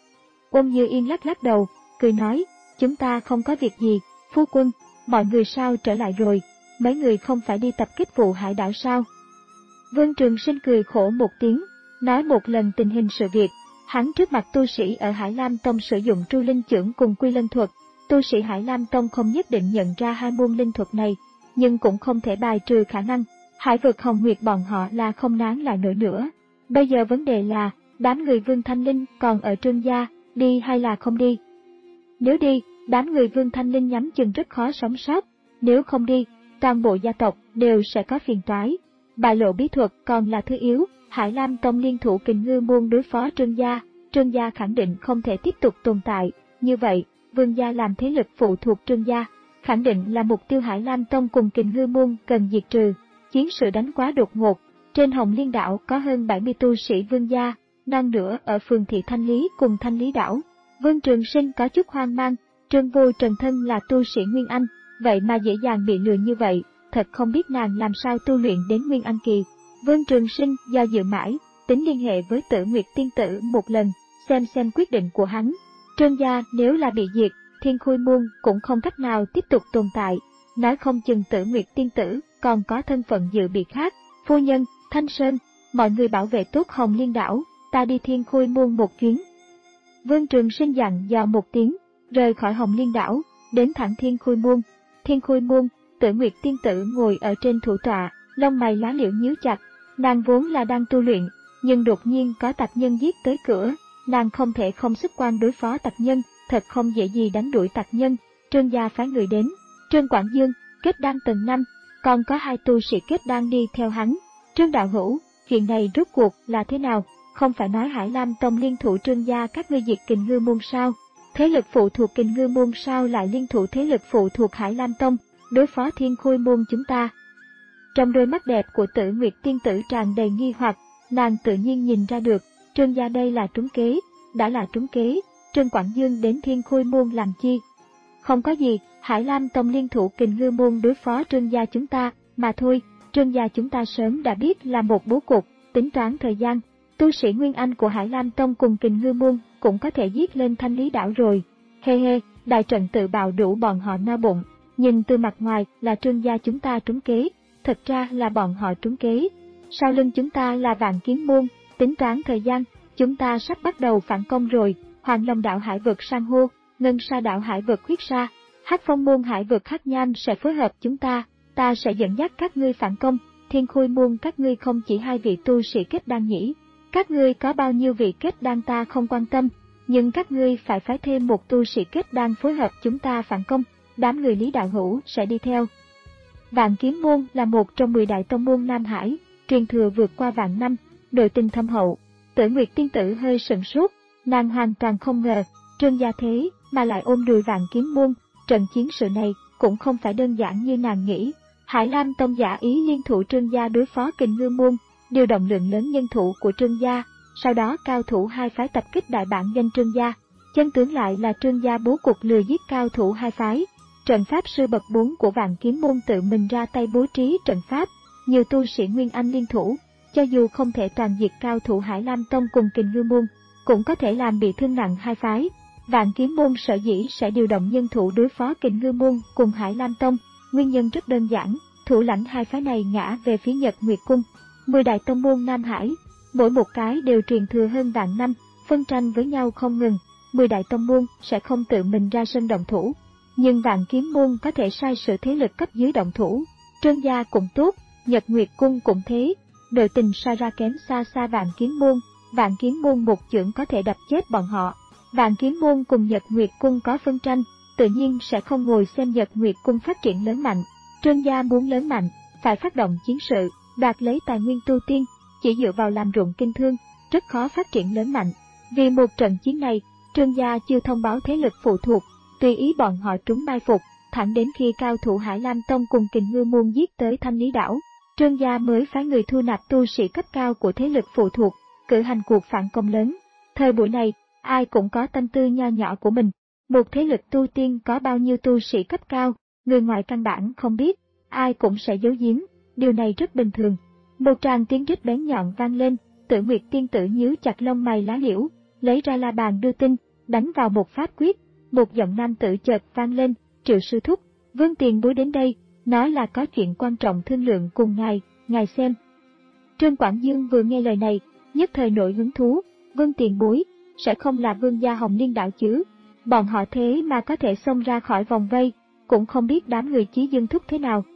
Ôn Như Yên lắc lắc đầu, cười nói, chúng ta không có việc gì, phu quân, mọi người sao trở lại rồi, mấy người không phải đi tập kích Vụ Hải đảo sao? Vương Trường Sinh cười khổ một tiếng, nói một lần tình hình sự việc. Hắn trước mặt tu sĩ ở Hải Lam Tông sử dụng Tru Linh Chưởng cùng Quy Lân Thuật, tu sĩ Hải Lam Tông không nhất định nhận ra hai môn linh thuật này, nhưng cũng không thể bài trừ khả năng Hải vực Hồng Nguyệt bọn họ là không nán lại nổi nữa. Bây giờ vấn đề là, đám người Vương Thanh Linh còn ở Trương gia, đi hay là không đi? Nếu đi, đám người Vương Thanh Linh nhắm chừng rất khó sống sót, nếu không đi, toàn bộ gia tộc đều sẽ có phiền toái. Bại lộ bí thuật còn là thứ yếu, Hải Lam Tông liên thủ Kình Ngư môn đối phó Trương gia, Trương gia khẳng định không thể tiếp tục tồn tại, như vậy, Vương gia làm thế lực phụ thuộc Trương gia, khẳng định là mục tiêu Hải Lam Tông cùng Kình Ngư môn cần diệt trừ. Chiến sự đánh quá đột ngột, trên Hồng Liên đảo có hơn bảy mươi tu sĩ Vương gia, non nữa ở phường thị Thanh Lý cùng Thanh Lý đảo. Vương Trường Sinh có chút hoang mang, Trương Vô Trần thân là tu sĩ Nguyên Anh, vậy mà dễ dàng bị lừa như vậy, thật không biết nàng làm sao tu luyện đến Nguyên Anh kỳ. Vương Trường Sinh do dự mãi, tính liên hệ với Tử Nguyệt Tiên Tử một lần, xem xem quyết định của hắn. Trương gia nếu là bị diệt, Thiên Khôi môn cũng không cách nào tiếp tục tồn tại, nói không chừng Tử Nguyệt Tiên Tử còn có thân phận dự bị khác. Phu nhân, Thanh Sơn, mọi người bảo vệ tốt Hồng Liên đảo, ta đi Thiên Khôi môn một chuyến. Vương Trường Sinh dặn dò một tiếng, rời khỏi Hồng Liên đảo, đến thẳng Thiên Khôi môn. Thiên Khôi môn, Tử Nguyệt Tiên Tử ngồi ở trên thủ tọa, lông mày lá liễu nhíu chặt, nàng vốn là đang tu luyện, nhưng đột nhiên có tặc nhân giết tới cửa, nàng không thể không xuất quan đối phó tặc nhân, thật không dễ gì đánh đuổi tặc nhân. Trương gia phái người đến, Trương Quảng Dương, kết đan tầng năm, còn có hai tu sĩ kết đan đi theo hắn. Trương đạo hữu, chuyện này rốt cuộc là thế nào? Không phải nói Hải Lam Tông liên thủ Trương gia các ngươi diệt Kình Ngư môn sao? Thế lực phụ thuộc Kình Ngư môn sao lại liên thủ thế lực phụ thuộc Hải Lam Tông, đối phó Thiên Khôi môn chúng ta? Trong đôi mắt đẹp của Tử Nguyệt Tiên Tử tràn đầy nghi hoặc, nàng tự nhiên nhìn ra được, Trương gia đây là trúng kế, đã là trúng kế, Trương Quảng Dương đến Thiên Khôi môn làm chi? Không có gì, Hải Lam Tông liên thủ Kình Ngư môn đối phó Trương gia chúng ta, mà thôi. Trương gia chúng ta sớm đã biết là một bố cục, tính toán thời gian, tu sĩ Nguyên Anh của Hải Lam Tông cùng Kình Ngư môn cũng có thể giết lên Thanh Lý đảo rồi. Hê hê, đại trận tự bào đủ bọn họ no bụng, nhìn từ mặt ngoài là Trương gia chúng ta trúng kế, thật ra là bọn họ trúng kế. Sau lưng chúng ta là Vạn Kiếm môn, tính toán thời gian, chúng ta sắp bắt đầu phản công rồi. Hoàng Long đảo Hải vực San hô, Ngân Sa đảo Hải vực Huyết Sa, Hắc Phong môn Hải vực Hắc Nham sẽ phối hợp chúng ta, ta sẽ dẫn dắt các ngươi phản công. Thiên Khôi môn các ngươi không chỉ hai vị tu sĩ kết đan nhỉ? Các ngươi có bao nhiêu vị kết đan ta không quan tâm, nhưng các ngươi phải phái thêm một tu sĩ kết đan phối hợp chúng ta phản công, đám người Lý đạo hữu sẽ đi theo. Vạn Kiếm môn là một trong mười đại tông môn Nam Hải, truyền thừa vượt qua vạn năm, nội tình thâm hậu. Tử Nguyệt Tiên Tử hơi sửng sốt, nàng hoàn toàn không ngờ, Trương gia thế mà lại ôm đùi Vạn Kiếm môn, trận chiến sự này cũng không phải đơn giản như nàng nghĩ. Hải Lam Tông giả ý liên thủ Trương gia đối phó Kình Ngư môn, điều động lượng lớn nhân thủ của Trương gia, sau đó cao thủ hai phái tập kích đại bản doanh Trương gia. Chân tướng lại là Trương gia bố cục lừa giết cao thủ hai phái. Trận pháp sư bậc bốn của Vạn Kiếm môn tự mình ra tay bố trí trận pháp, nhiều tu sĩ Nguyên Anh liên thủ, cho dù không thể toàn diệt cao thủ Hải Lam Tông cùng Kình Ngư môn, cũng có thể làm bị thương nặng hai phái. Vạn Kiếm môn sở dĩ sẽ điều động nhân thủ đối phó Kình Ngư môn cùng Hải Lam Tông, nguyên nhân rất đơn giản, thủ lãnh hai phái này ngã về phía Nhật Nguyệt cung. Mười đại tông môn Nam Hải, mỗi một cái đều truyền thừa hơn vạn năm, phân tranh với nhau không ngừng. Mười đại tông môn sẽ không tự mình ra sân động thủ, nhưng Vạn Kiếm môn có thể sai sự thế lực cấp dưới động thủ. Trương gia cũng tốt, Nhật Nguyệt cung cũng thế, nội tình so ra kém xa xa Vạn Kiếm môn. Vạn Kiếm môn một chưởng có thể đập chết bọn họ. Vạn Kiếm môn cùng Nhật Nguyệt cung có phân tranh, tự nhiên sẽ không ngồi xem Nhật Nguyệt cung phát triển lớn mạnh. Trương gia muốn lớn mạnh, phải phát động chiến sự, đoạt lấy tài nguyên tu tiên, chỉ dựa vào làm ruộng kinh thương, rất khó phát triển lớn mạnh. Vì một trận chiến này, Trương gia chưa thông báo thế lực phụ thuộc, tùy ý bọn họ trúng mai phục, thẳng đến khi cao thủ Hải Lam Tông cùng Kình Ngư Môn giết tới Thanh Lý Đảo, Trương gia mới phái người thu nạp tu sĩ cấp cao của thế lực phụ thuộc, cử hành cuộc phản công lớn. Thời buổi này, ai cũng có tâm tư nho nhỏ của mình. Một thế lực tu tiên có bao nhiêu tu sĩ cấp cao, người ngoài căn bản không biết, ai cũng sẽ giấu giếm, điều này rất bình thường. Một tràng tiếng rít bén nhọn vang lên, Tử Nguyệt tiên tử nhíu chặt lông mày lá liễu, lấy ra la bàn đưa tin, đánh vào một pháp quyết, một giọng nam tử chợt vang lên, Triệu sư thúc, Vương tiền bối đến đây, nói là có chuyện quan trọng thương lượng cùng ngài, ngài xem. Trương Quảng Dương vừa nghe lời này, nhất thời nổi hứng thú, Vương tiền bối, sẽ không là Vương gia Hồng Liên Đạo chứ? Bọn họ thế mà có thể xông ra khỏi vòng vây, cũng không biết đám người Chí Dương thúc thế nào.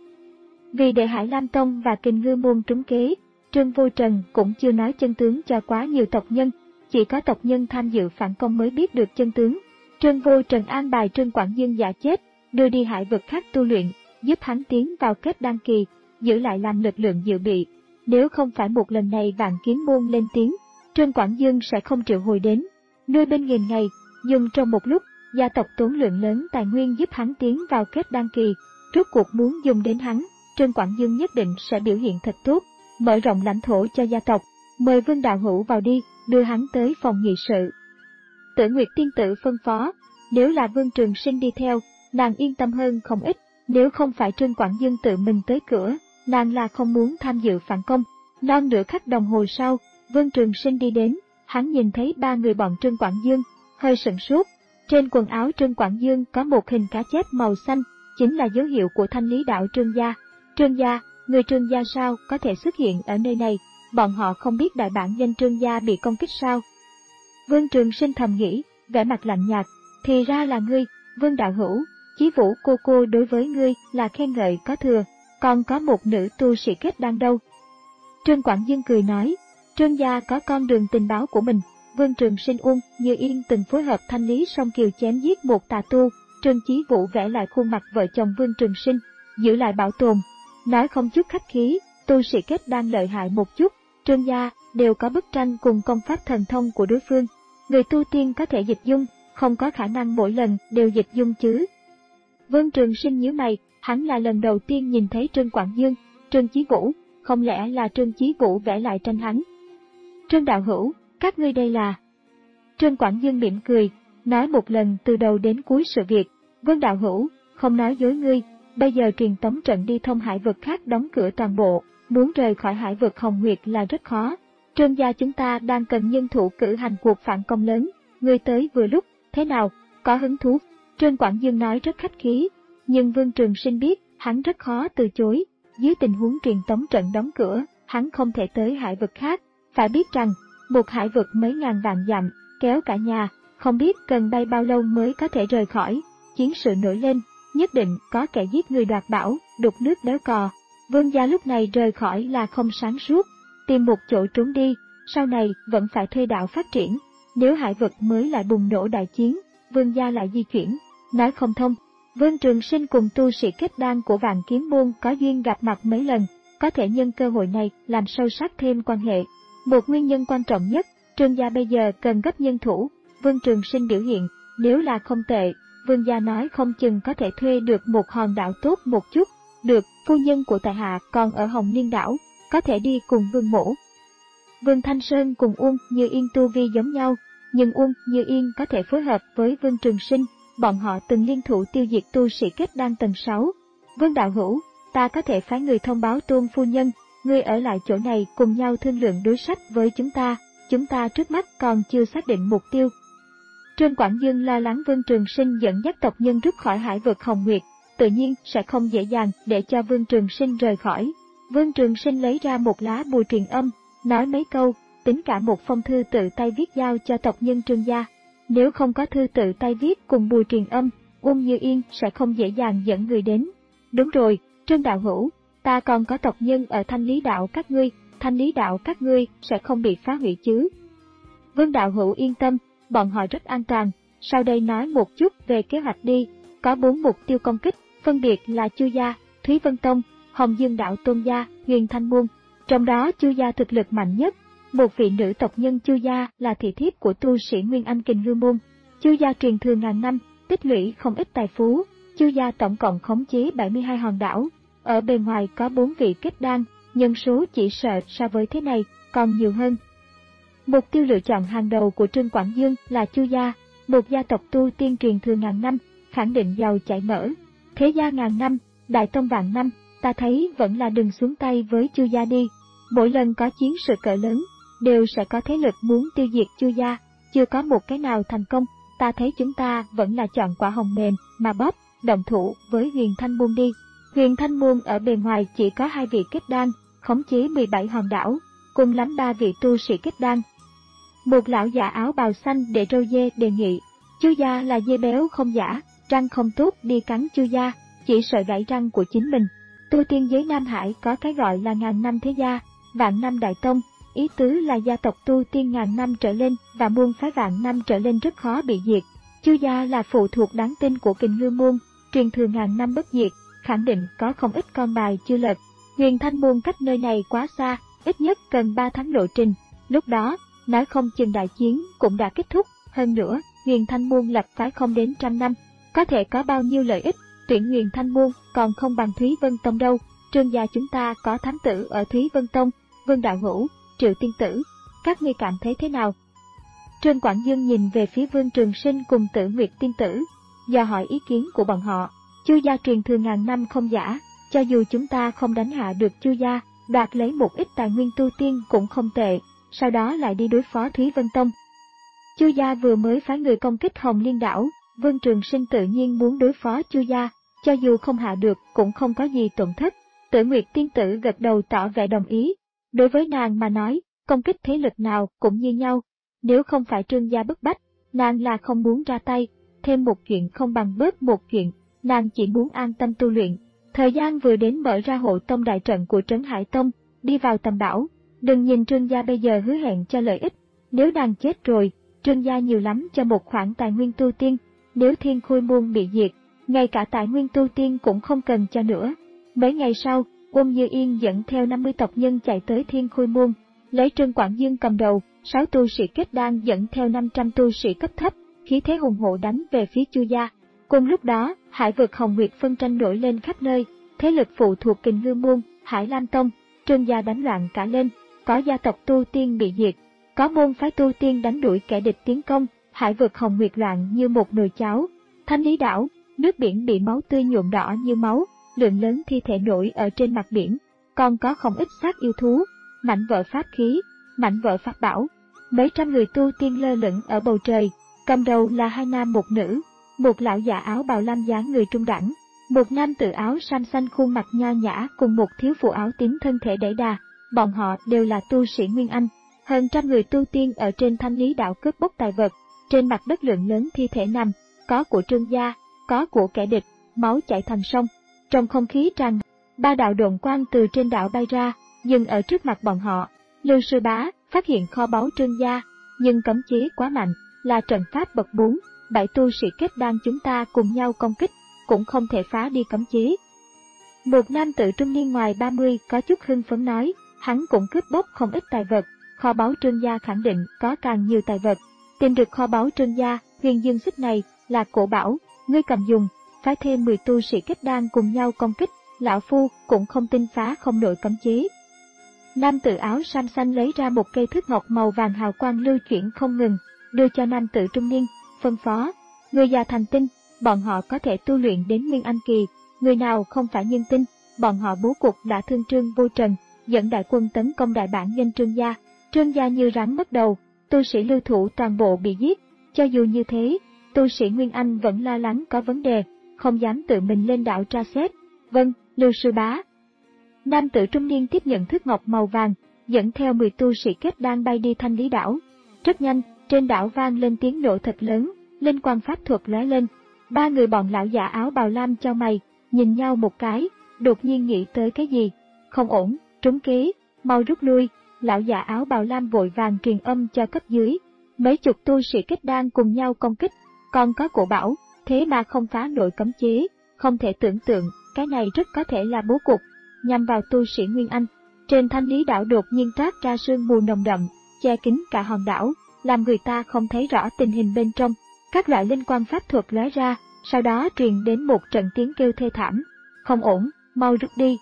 Vì để Hải Lam Tông và Kình Ngư Môn trúng kế, Trương Vô Trần cũng chưa nói chân tướng cho quá nhiều tộc nhân, chỉ có tộc nhân tham dự phản công mới biết được chân tướng. Trương Vô Trần an bài Trương Quảng Dương giả chết, đưa đi hải vực khác tu luyện, giúp hắn tiến vào kết đan kỳ, giữ lại làm lực lượng dự bị. Nếu không phải một lần này Vạn Kiếm Môn lên tiếng, Trương Quảng Dương sẽ không triệu hồi đến. Nuôi bên nghìn ngày, dùng trong một lúc, gia tộc tốn lượng lớn tài nguyên giúp hắn tiến vào kết đan kỳ, rốt cuộc muốn dùng đến hắn, Trương Quảng Dương nhất định sẽ biểu hiện thật tốt, mở rộng lãnh thổ cho gia tộc, mời Vương Đạo Hữu vào đi, đưa hắn tới phòng nghị sự. Tử Nguyệt tiên tử phân phó, nếu là Vương Trường Sinh đi theo, nàng yên tâm hơn không ít, nếu không phải Trương Quảng Dương tự mình tới cửa, nàng là không muốn tham dự phản công. Non nửa khắc đồng hồ sau, Vương Trường Sinh đi đến, hắn nhìn thấy ba người bọn Trương Quảng Dương, hơi sửng sốt. Trên quần áo Trương Quảng Dương có một hình cá chép màu xanh, chính là dấu hiệu của Thanh Lý Đạo Trương gia. Trương gia, người Trương gia sao có thể xuất hiện ở nơi này, bọn họ không biết đại bản doanh Trương gia bị công kích sao? Vương Trường Sinh thầm nghĩ, vẻ mặt lạnh nhạt, thì ra là ngươi, Vương đạo hữu, Chí Vũ cô cô đối với ngươi là khen ngợi có thừa, còn có một nữ tu sĩ kết đan đâu. Trương Quảng Dương cười nói, Trương gia có con đường tình báo của mình. Vương Trường Sinh Uông Như Yên từng phối hợp thanh lý song kiều chém giết một tà tu, Trương Chí Vũ vẽ lại khuôn mặt vợ chồng Vương Trường Sinh, giữ lại bảo tồn. Nói không chút khách khí, tu sĩ kết đan lợi hại một chút, Trương gia đều có bức tranh cùng công pháp thần thông của đối phương. Người tu tiên có thể dịch dung, không có khả năng mỗi lần đều dịch dung chứ. Vương Trường Sinh nhíu mày, hắn là lần đầu tiên nhìn thấy Trương Quảng Dương, Trương Chí Vũ, không lẽ là Trương Chí Vũ vẽ lại tranh hắn? Trương đạo hữu, các ngươi đây là... Trương Quảng Dương mỉm cười, nói một lần từ đầu đến cuối sự việc. Vương đạo hữu, không nói dối ngươi, bây giờ truyền tống trận đi thông hải vực khác đóng cửa toàn bộ, muốn rời khỏi hải vực Hồng Nguyệt là rất khó. Trương gia chúng ta đang cần nhân thủ cử hành cuộc phản công lớn, ngươi tới vừa lúc, thế nào, có hứng thú? Trương Quảng Dương nói rất khách khí, nhưng Vương Trường Sinh biết, hắn rất khó từ chối. Dưới tình huống truyền tống trận đóng cửa, hắn không thể tới hải vực khác. Phải biết rằng, một hải vực mấy ngàn vạn dặm, kéo cả nhà, không biết cần bay bao lâu mới có thể rời khỏi. Chiến sự nổi lên, nhất định có kẻ giết người đoạt bảo, đục nước béo cò. Vương gia lúc này rời khỏi là không sáng suốt, tìm một chỗ trốn đi, sau này vẫn phải thuê đạo phát triển. Nếu hải vực mới lại bùng nổ đại chiến, Vương gia lại di chuyển, nói không thông. Vương Trường Sinh cùng tu sĩ kết đan của Vạn Kiếm Môn có duyên gặp mặt mấy lần, có thể nhân cơ hội này làm sâu sắc thêm quan hệ. Một nguyên nhân quan trọng nhất, Trương gia bây giờ cần gấp nhân thủ. Vương Trường Sinh biểu hiện, nếu là không tệ, Vương gia nói không chừng có thể thuê được một hòn đảo tốt một chút. Được, phu nhân của tại hạ còn ở Hồng Liên đảo, có thể đi cùng Vương mỗ. Vương Thanh Sơn cùng Uông Như Yên tu vi giống nhau, nhưng Uông Như Yên có thể phối hợp với Vương Trường Sinh, bọn họ từng liên thủ tiêu diệt tu sĩ kết đan tầng sáu. Vương đạo hữu, ta có thể phái người thông báo Tôn phu nhân, ngươi ở lại chỗ này cùng nhau thương lượng đối sách với chúng ta, chúng ta trước mắt còn chưa xác định mục tiêu. Trương Quảng Dương lo lắng Vương Trường Sinh dẫn dắt tộc nhân rút khỏi hải vực Hồng Nguyệt, tự nhiên sẽ không dễ dàng để cho Vương Trường Sinh rời khỏi. Vương Trường Sinh lấy ra một lá bùa truyền âm, nói mấy câu, tính cả một phong thư tự tay viết giao cho tộc nhân Trương gia. Nếu không có thư tự tay viết cùng bùa truyền âm, Uông Như Yên sẽ không dễ dàng dẫn người đến. Đúng rồi, Trương đạo hữu, ta còn có tộc nhân ở Thanh Lý đạo các ngươi, Thanh Lý đạo các ngươi sẽ không bị phá hủy chứ? Vương đạo hữu yên tâm, bọn họ rất an toàn. Sau đây nói một chút về kế hoạch đi. Có bốn mục tiêu công kích, phân biệt là Chu gia, Thúy Vân Tông, Hồng Dương đạo Tôn gia, Huyền Thanh môn. Trong đó Chu gia thực lực mạnh nhất. Một vị nữ tộc nhân Chu gia là thị thiếp của tu sĩ Nguyên Anh Kình Ngư môn. Chu gia truyền thừa ngàn năm, tích lũy không ít tài phú. Chu gia tổng cộng khống chế bảy mươi hai hòn đảo, ở bề ngoài có bốn vị kết đan, nhân số chỉ sợ so với thế này còn nhiều hơn. Mục tiêu lựa chọn hàng đầu của Trương Quảng Dương là Chu gia, một gia tộc tu tiên truyền thừa ngàn năm, khẳng định giàu chảy mỡ. Thế gia ngàn năm, đại tông vạn năm, ta thấy vẫn là đừng xuống tay với Chu gia đi. Mỗi lần có chiến sự cỡ lớn, đều sẽ có thế lực muốn tiêu diệt Chu gia, chưa có một cái nào thành công. Ta thấy chúng ta vẫn là chọn quả hồng mềm mà bóp, động thủ với Huyền Thanh Môn đi. Huyền Thanh Môn ở bề ngoài chỉ có hai vị kết đan, khống chế mười bảy hòn đảo, cùng lắm ba vị tu sĩ kết đan. Một lão giả áo bào xanh để râu dê đề nghị, Chu gia là dê béo không giả, răng không tốt đi cắn Chu gia, chỉ sợ gãy răng của chính mình. Tu tiên giới Nam Hải có cái gọi là ngàn năm thế gia, vạn năm đại tông, ý tứ là gia tộc tu tiên ngàn năm trở lên và môn phái vạn năm trở lên rất khó bị diệt. Chu gia là phụ thuộc đáng tin của Kình Ngư môn, truyền thừa ngàn năm bất diệt, khẳng định có không ít con bài chưa lật. Huyền Thanh môn cách nơi này quá xa, ít nhất cần ba tháng lộ trình, lúc đó, nói không chừng đại chiến cũng đã kết thúc. Hơn nữa, Huyền Thanh môn lập phái không đến trăm năm, có thể có bao nhiêu lợi ích, tuyển Huyền Thanh môn còn không bằng Thúy Vân Tông đâu. Trương gia chúng ta có thám tử ở Thúy Vân Tông, Vương Đạo Hữu, Triệu Tiên Tử, các ngươi cảm thấy thế nào? Trương Quảng Dương nhìn về phía Vương Trường Sinh cùng Tử Nguyệt Tiên Tử, do hỏi ý kiến của bọn họ. Chu gia truyền thừa ngàn năm không giả, cho dù chúng ta không đánh hạ được Chu gia, đoạt lấy một ít tài nguyên tu tiên cũng không tệ, sau đó lại đi đối phó Thúy Vân Tông. Chu gia vừa mới phái người công kích Hồng Liên đảo, Vương Trường Sinh tự nhiên muốn đối phó Chu gia, cho dù không hạ được cũng không có gì tổn thất. Tử Nguyệt Tiên Tử gật đầu tỏ vẻ đồng ý. Đối với nàng mà nói, công kích thế lực nào cũng như nhau. Nếu không phải Trương gia bức bách, nàng là không muốn ra tay. Thêm một chuyện không bằng bớt một chuyện, nàng chỉ muốn an tâm tu luyện. Thời gian vừa đến mở ra hộ tông đại trận của Trấn Hải Tông, đi vào tầm bảo. Đừng nhìn Trương gia bây giờ hứa hẹn cho lợi ích. Nếu nàng chết rồi, Trương gia nhiều lắm cho một khoản tài nguyên tu tiên. Nếu Thiên Khôi môn bị diệt, ngay cả tài nguyên tu tiên cũng không cần cho nữa. Mấy ngày sau, Uông Như Yên dẫn theo năm mươi tộc nhân chạy tới Thiên Khôi môn, lấy Trương Quảng Dương cầm đầu, sáu tu sĩ kết đan dẫn theo năm trăm tu sĩ cấp thấp, khí thế hùng hổ đánh về phía Chu gia. Cùng lúc đó, hải vực Hồng Nguyệt phân tranh nổi lên khắp nơi, thế lực phụ thuộc Kình Ngư môn, Hải Lam Tông, Trương gia đánh loạn cả lên, có gia tộc tu tiên bị diệt, có môn phái tu tiên đánh đuổi kẻ địch tiến công, hải vực Hồng Nguyệt loạn như một nồi cháo. Thanh Lý đảo, nước biển bị máu tươi nhuộm đỏ như máu, lượng lớn thi thể nổi ở trên mặt biển, còn có không ít xác yêu thú, mảnh vỡ pháp khí, mảnh vỡ pháp bảo. Mấy trăm người tu tiên lơ lửng ở bầu trời, cầm đầu là hai nam một nữ, một lão già áo bào lam dáng người trung đẳng, một nam tử áo sam xanh khuôn mặt nho nhã cùng một thiếu phụ áo tím thân thể đẩy đà, bọn họ đều là tu sĩ Nguyên Anh. Hơn trăm người tu tiên ở trên Thanh Lý đảo cướp bóc tài vật, trên mặt đất lượng lớn thi thể nằm, có của Trương gia, có của kẻ địch, máu chảy thành sông. Trong không khí tràn, ba đạo độn quang từ trên đảo bay ra, dừng ở trước mặt bọn họ. Lưu Sư Bá phát hiện kho báu Trương gia, nhưng cấm chế quá mạnh, là trận pháp bậc bốn, bảy tu sĩ kết đan chúng ta cùng nhau công kích, cũng không thể phá đi cấm chế. Một nam tử trung niên ngoài ba mươi có chút hưng phấn nói, hắn cũng cướp bóc không ít tài vật, kho báu Trương gia khẳng định có càng nhiều tài vật. Tìm được kho báu Trương gia, Huyền Dương xích này là cổ bảo, ngươi cầm dùng, phái thêm mười tu sĩ kết đan cùng nhau công kích, lão phu cũng không tin phá không nổi cấm chế. Nam tử áo sam xanh lấy ra một cây thước ngọc màu vàng hào quang lưu chuyển không ngừng, đưa cho nam tử trung niên, phân phó, người già thành tinh, bọn họ có thể tu luyện đến Nguyên Anh kỳ, người nào không phải nhân tinh, bọn họ bố cục đã thương Trương Vô Trần, dẫn đại quân tấn công đại bản doanh Trương gia. Trương gia như rắn mất đầu, tu sĩ lưu thủ toàn bộ bị giết, cho dù như thế, tu sĩ Nguyên Anh vẫn lo lắng có vấn đề, không dám tự mình lên đảo tra xét. Vâng, Lưu Sư Bá. Nam tử trung niên tiếp nhận thước ngọc màu vàng, dẫn theo mười tu sĩ kết đan bay đi Thanh Lý đảo. Rất nhanh, trên đảo vang lên tiếng nổ thật lớn, linh quang pháp thuật lóe lên. Ba người bọn lão giả áo bào lam chau mày, nhìn nhau một cái, đột nhiên nghĩ tới cái gì. Không ổn, trúng kế, mau rút lui. Lão già áo bào lam vội vàng truyền âm cho cấp dưới. Mấy chục tu sĩ kết đan cùng nhau công kích, còn có cổ bảo, thế mà không phá nổi cấm chế, không thể tưởng tượng, cái này rất có thể là bố cục, nhằm vào tu sĩ Nguyên Anh. Trên Thanh Lý đảo đột nhiên trát ra sương mù nồng đậm, che kín cả hòn đảo, làm người ta không thấy rõ tình hình bên trong. Các loại linh quang pháp thuật lóe ra, sau đó truyền đến một trận tiếng kêu thê thảm. Không ổn, mau rút đi.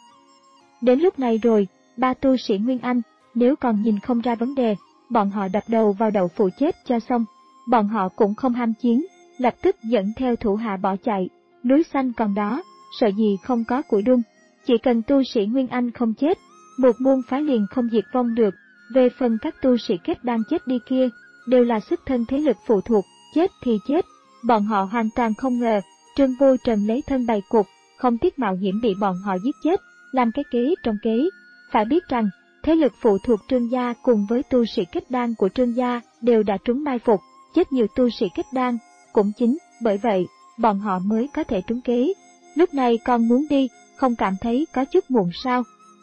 Đến lúc này rồi, ba tu sĩ Nguyên Anh, nếu còn nhìn không ra vấn đề, bọn họ đập đầu vào đậu phụ chết cho xong. Bọn họ cũng không ham chiến, lập tức dẫn theo thủ hạ bỏ chạy. Núi xanh còn đó, sợ gì không có củi đun. Chỉ cần tu sĩ Nguyên Anh không chết, một môn phái liền không diệt vong được. Về phần các tu sĩ kết đan chết đi kia, đều là xuất thân thế lực phụ thuộc, chết thì chết. Bọn họ hoàn toàn không ngờ, Trương Vô Trần lấy thân bày cuộc, không tiếc mạo hiểm bị bọn họ giết chết, làm cái kế trong kế. Phải biết rằng, thế lực phụ thuộc Trương gia cùng với tu sĩ kết đan của Trương gia đều đã trúng mai phục, chết nhiều tu sĩ kết đan. Cũng chính bởi vậy, bọn họ mới có thể trúng kế. Lúc này con muốn đi, không cảm thấy có chút muộn sao?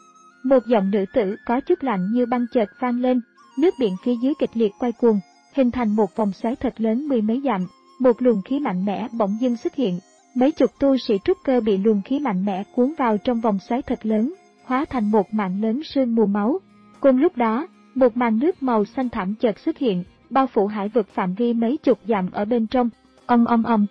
Một giọng nữ tử có chút lạnh như băng chợt vang lên, nước biển phía dưới kịch liệt quay cuồng, hình thành một vòng xoáy thật lớn mười mấy dặm. Một luồng khí mạnh mẽ bỗng dưng xuất hiện, mấy chục tu sĩ trúc cơ bị luồng khí mạnh mẽ cuốn vào trong vòng xoáy thật lớn, hóa thành một mảng lớn sương mù máu. Cùng lúc đó, một màn nước màu xanh thẳm chợt xuất hiện, bao phủ hải vực phạm vi mấy chục dặm ở bên trong. Ong ong ong.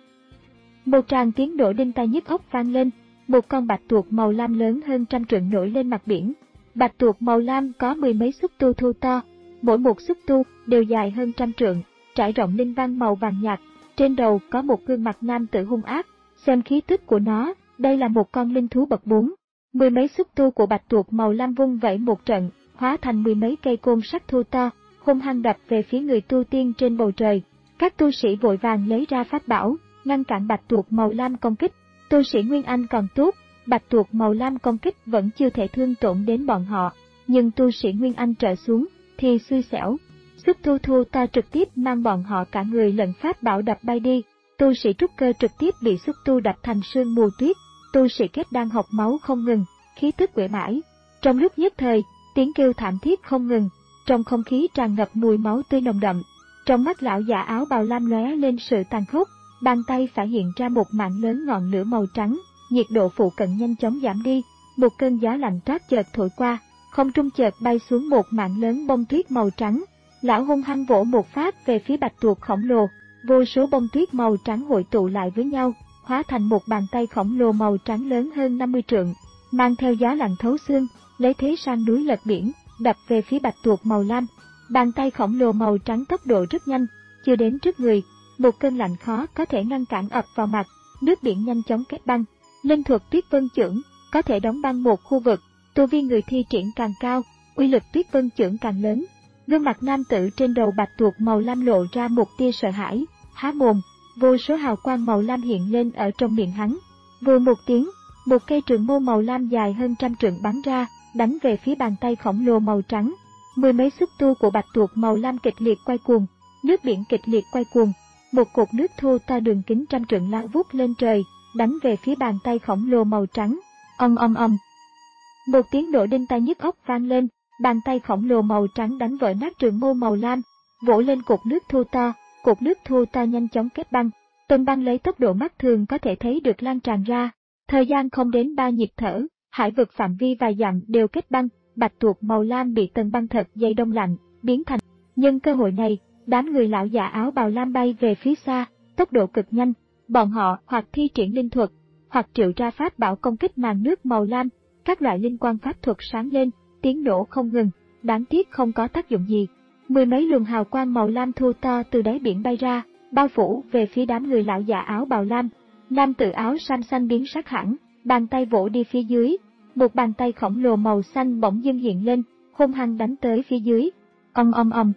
Một tràng tiếng nổ đinh tai nhức óc vang lên, một con bạch tuộc màu lam lớn hơn trăm trượng nổi lên mặt biển. Bạch tuộc màu lam có mười mấy xúc tu thu to, mỗi một xúc tu đều dài hơn trăm trượng, trải rộng linh văn màu vàng nhạt. Trên đầu có một gương mặt nam tử hung ác, xem khí tức của nó, đây là một con linh thú bậc bốn. Mười mấy xúc tu của bạch tuộc màu lam vung vẩy một trận, hóa thành mười mấy cây côn sắt thô to, hung hăng đập về phía người tu tiên trên bầu trời. Các tu sĩ vội vàng lấy ra pháp bảo, ngăn cản bạch tuộc màu lam công kích. Tu sĩ Nguyên Anh còn tốt, bạch tuộc màu lam công kích vẫn chưa thể thương tổn đến bọn họ, nhưng tu sĩ Nguyên Anh trở xuống thì xui xẻo. Xúc tu thu ta trực tiếp mang bọn họ cả người lẫn pháp bảo đập bay đi. Tu sĩ trúc cơ trực tiếp bị xúc tu đập thành sương mù tuyết. Tu sĩ kết đang học máu không ngừng, khí tức uể mãi. Trong lúc nhất thời, tiếng kêu thảm thiết không ngừng, trong không khí tràn ngập mùi máu tươi nồng đậm. Trong mắt lão giả áo bào lam lóe lên sự tàn khốc, bàn tay phải hiện ra một mảng lớn ngọn lửa màu trắng, nhiệt độ phụ cận nhanh chóng giảm đi. Một cơn gió lạnh toát chợt thổi qua, không trung chợt bay xuống một mảng lớn bông tuyết màu trắng. Lão hung hăng vỗ một phát về phía bạch tuộc khổng lồ, vô số bông tuyết màu trắng hội tụ lại với nhau, hóa thành một bàn tay khổng lồ màu trắng lớn hơn năm mươi trượng, mang theo gió lạnh thấu xương, lấy thế sang núi lật biển, đập về phía bạch tuộc màu lam. Bàn tay khổng lồ màu trắng tốc độ rất nhanh, chưa đến trước người, một cơn lạnh khó có thể ngăn cản ập vào mặt, nước biển nhanh chóng kết băng. Linh thuật Tuyết Vân Chưởng có thể đóng băng một khu vực, tu vi người thi triển càng cao, uy lực Tuyết Vân Chưởng càng lớn. Gương mặt nam tử trên đầu bạch tuộc màu lam lộ ra một tia sợ hãi, há mồm, vô số hào quang màu lam hiện lên ở trong miệng hắn. Vù một tiếng, một cây trường mâu màu lam dài hơn trăm trượng bắn ra, đánh về phía bàn tay khổng lồ màu trắng. Mười mấy xúc tu của bạch tuộc màu lam kịch liệt quay cuồng, nước biển kịch liệt quay cuồng, một cột nước thô to đường kính trăm trượng lao vút lên trời, đánh về phía bàn tay khổng lồ màu trắng. Ong ong ong. Một tiếng nổ đinh tai nhức óc vang lên, bàn tay khổng lồ màu trắng đánh vỡ nát trường mâu màu lam, vỗ lên cột nước thô to, cột nước thô to nhanh chóng kết băng. Tầng băng lấy tốc độ mắt thường có thể thấy được lan tràn ra. Thời gian không đến ba nhịp thở, hải vực phạm vi vài dặm đều kết băng, bạch tuộc màu lam bị tầng băng thật dày đông lạnh, biến thành. Nhân cơ hội này, đám người lão già áo bào lam bay về phía xa, tốc độ cực nhanh. Bọn họ hoặc thi triển linh thuật, hoặc triệu ra pháp bảo công kích màn nước màu lam, các loại linh quang pháp thuật sáng lên, tiếng nổ không ngừng, đáng tiếc không có tác dụng gì. Mười mấy luồng hào quang màu lam thu to từ đáy biển bay ra, bao phủ về phía đám người lão già áo bào lam. Nam tử áo sam xanh biến sắc hẳn, bàn tay vỗ đi phía dưới, một bàn tay khổng lồ màu xanh bỗng dưng hiện lên, hung hăng đánh tới phía dưới. Ong ong ong.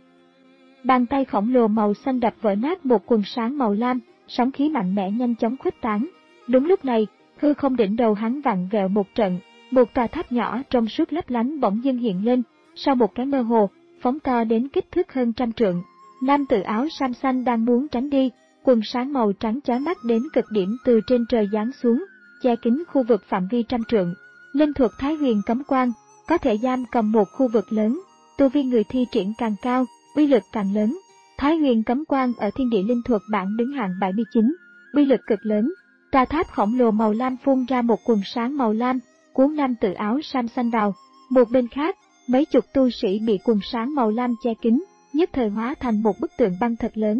Bàn tay khổng lồ màu xanh đập vỡ nát một quần sáng màu lam, sóng khí mạnh mẽ nhanh chóng khuếch tán. Đúng lúc này, hư không đỉnh đầu hắn vặn vẹo một trận, một tòa tháp nhỏ trong suốt lấp lánh bỗng dưng hiện lên, sau một cái mơ hồ, phóng to đến kích thước hơn trăm trượng. Nam tử áo sam xanh đang muốn tránh đi, quần sáng màu trắng chói mắt đến cực điểm từ trên trời giáng xuống, che kín khu vực phạm vi trăm trượng. Linh thuật Thái Huyền Cấm Quang có thể giam cầm một khu vực lớn, tu vi người thi triển càng cao, uy lực càng lớn. Thái Huyền Cấm Quang ở Thiên Địa Linh thuật bảng đứng hạng bảy mươi chín, uy lực cực lớn. Tòa tháp khổng lồ màu lam phun ra một quần sáng màu lam, cuốn nam tử áo sam xanh vào. Một bên khác, mấy chục tu sĩ bị quần sáng màu lam che kín, nhất thời hóa thành một bức tượng băng thật lớn.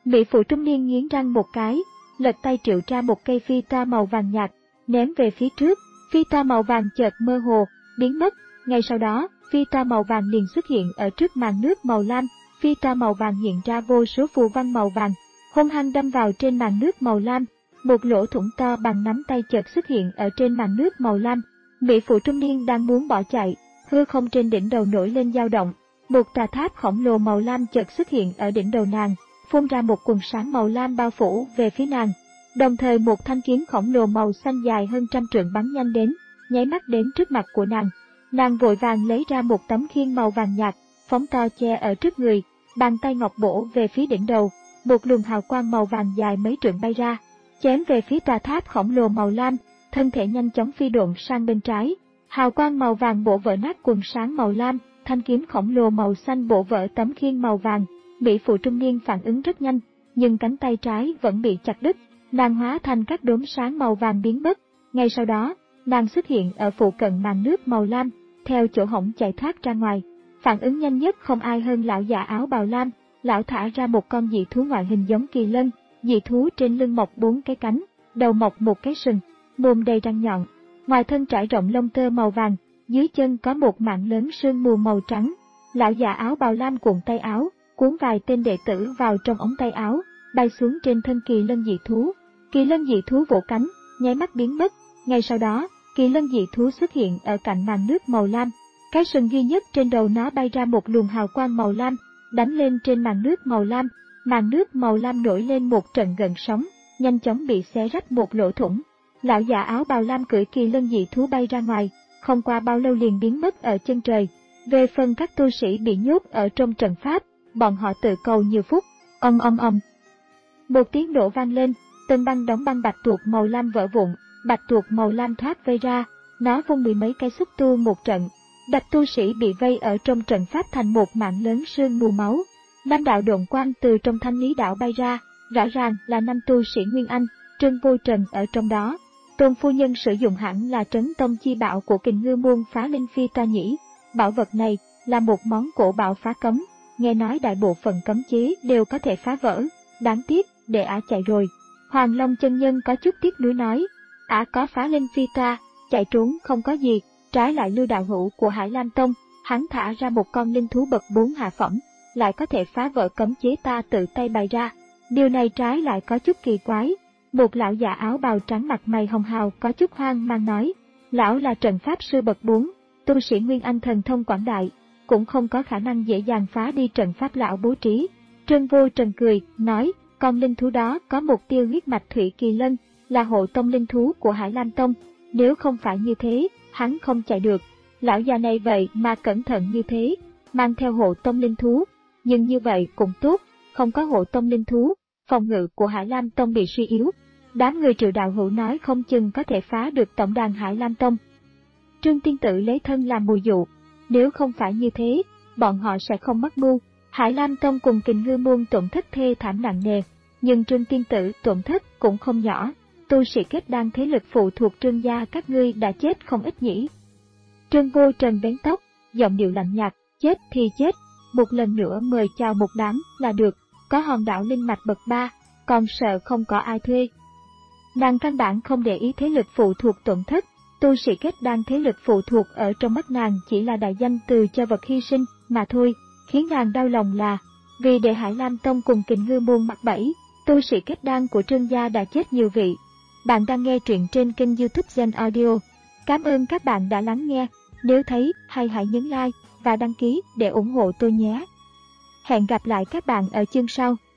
Mỹ phụ trung niên nghiến răng một cái, lật tay triệu ra một cây phi toa màu vàng nhạt, ném về phía trước. Phi toa màu vàng chợt mơ hồ, biến mất. Ngay sau đó, phi toa màu vàng liền xuất hiện ở trước màn nước màu lam. Phi toa màu vàng hiện ra vô số phù văn màu vàng, hung hăng đâm vào trên màn nước màu lam. Một lỗ thủng to bằng nắm tay chợt xuất hiện ở trên màn nước màu lam. Mỹ phụ trung niên đang muốn bỏ chạy, hư không trên đỉnh đầu nổi lên dao động. Một tòa tháp khổng lồ màu lam chợt xuất hiện ở đỉnh đầu nàng, phun ra một quần sáng màu lam bao phủ về phía nàng. Đồng thời một thanh kiếm khổng lồ màu xanh dài hơn trăm trượng bắn nhanh đến, nháy mắt đến trước mặt của nàng. Nàng vội vàng lấy ra một tấm khiên màu vàng nhạt, phóng to che ở trước người, bàn tay ngọc bổ về phía đỉnh đầu, một luồng hào quang màu vàng dài mấy trượng bay ra, chém về phía tòa tháp khổng lồ màu lam. Thân thể nhanh chóng phi độn sang bên trái, hào quang màu vàng bổ vỡ nát quần sáng màu lam, thanh kiếm khổng lồ màu xanh bổ vỡ tấm khiên màu vàng. Mỹ phụ trung niên phản ứng rất nhanh, nhưng cánh tay trái vẫn bị chặt đứt, nàng hóa thành các đốm sáng màu vàng biến mất. Ngay sau đó, nàng xuất hiện ở phụ cận màn nước màu lam, theo chỗ hổng chạy thoát ra ngoài. Phản ứng nhanh nhất không ai hơn lão già áo bào lam. Lão thả ra một con dị thú ngoại hình giống kỳ lân, dị thú trên lưng mọc bốn cái cánh, đầu mọc một cái sừng, mồm đầy răng nhọn, ngoài thân trải rộng lông tơ màu vàng, dưới chân có một mảng lớn sương mù màu trắng. Lão già áo bào lam cuộn tay áo, cuốn vài tên đệ tử vào trong ống tay áo, bay xuống trên thân kỳ lân dị thú. Kỳ lân dị thú vỗ cánh, nháy mắt biến mất. Ngay sau đó, kỳ lân dị thú xuất hiện ở cạnh màn nước màu lam. Cái sừng duy nhất trên đầu nó bay ra một luồng hào quang màu lam, đánh lên trên màn nước màu lam. Màn nước màu lam nổi lên một trận gợn sóng, nhanh chóng bị xé rách một lỗ thủng. Lão già áo bào lam cưỡi kỳ lân dị thú bay ra ngoài, không qua bao lâu liền biến mất ở chân trời. Về phần các tu sĩ bị nhốt ở trong trận pháp, bọn họ tự cầu nhiều phút. Ong ong ong. Một tiếng nổ vang lên, từng băng đóng băng bạch tuộc màu lam vỡ vụn, bạch tuộc màu lam thoát vây ra, nó vung mười mấy cái xúc tu một trận, đập tu sĩ bị vây ở trong trận pháp thành một mảng lớn sương mù máu. Năm đạo độn quang từ trong thanh lý đạo bay ra, rõ ràng là năm tu sĩ Nguyên Anh, Trương Vô Trần ở trong đó. Tôn phu nhân sử dụng hẳn là trấn tông chi bảo của Kình Ngư môn Phá Linh Phi toa nhĩ. Bảo vật này là một món cổ bảo phá cấm, nghe nói đại bộ phận cấm chế đều có thể phá vỡ. Đáng tiếc, đệ ả chạy rồi. Hoàng Long chân nhân có chút tiếc nuối nói, ả có Phá Linh Phi toa, chạy trốn không có gì, trái lại Lưu đạo hữu của Hải Lam Tông, hắn thả ra một con linh thú bậc bốn hạ phẩm, lại có thể phá vỡ cấm chế ta tự tay bày ra. Điều này trái lại có chút kỳ quái. Một lão già áo bào trắng mặt mày hồng hào có chút hoang mang nói, lão là trận pháp sư bậc bốn, tu sĩ Nguyên Anh thần thông quảng đại, cũng không có khả năng dễ dàng phá đi trận pháp lão bố trí. Trương Vô Trần cười, nói, con linh thú đó có một tiêu huyết mạch thủy kỳ lân, là hộ tông linh thú của Hải Lam Tông, nếu không phải như thế, hắn không chạy được. Lão già này vậy mà cẩn thận như thế, mang theo hộ tông linh thú, nhưng như vậy cũng tốt, không có hộ tông linh thú, phòng ngự của Hải Lam Tông bị suy yếu. Đám người Triệu đạo hữu nói không chừng có thể phá được tổng đàn Hải Lam Tông. Trương tiên tử lấy thân làm mồi dụ, nếu không phải như thế, bọn họ sẽ không mắc mưu. Hải Lam Tông cùng Kình Ngư môn tổn thất thê thảm nặng nề, nhưng Trương tiên tử tổn thất cũng không nhỏ. Tu sĩ kết đan thế lực phụ thuộc Trương gia các ngươi đã chết không ít nhỉ? Trương Vô Trần bén tóc, giọng điệu lạnh nhạt, chết thì chết, một lần nữa mời chào một đám là được, có hòn đảo linh mạch bậc ba, còn sợ không có ai thuê. Nàng căn bản không để ý thế lực phụ thuộc tổn thất, tu sĩ kết đan thế lực phụ thuộc ở trong mắt nàng chỉ là đại danh từ cho vật hy sinh mà thôi. Khiến nàng đau lòng là, vì để Hải Lam Tông cùng Kình Ngư môn mắc bẫy, tu sĩ kết đan của Trương gia đã chết nhiều vị. Bạn đang nghe truyện trên kênh YouTube Gen Audio. Cảm ơn các bạn đã lắng nghe, nếu thấy hay hãy nhấn like và đăng ký để ủng hộ tôi nhé. Hẹn gặp lại các bạn ở chương sau.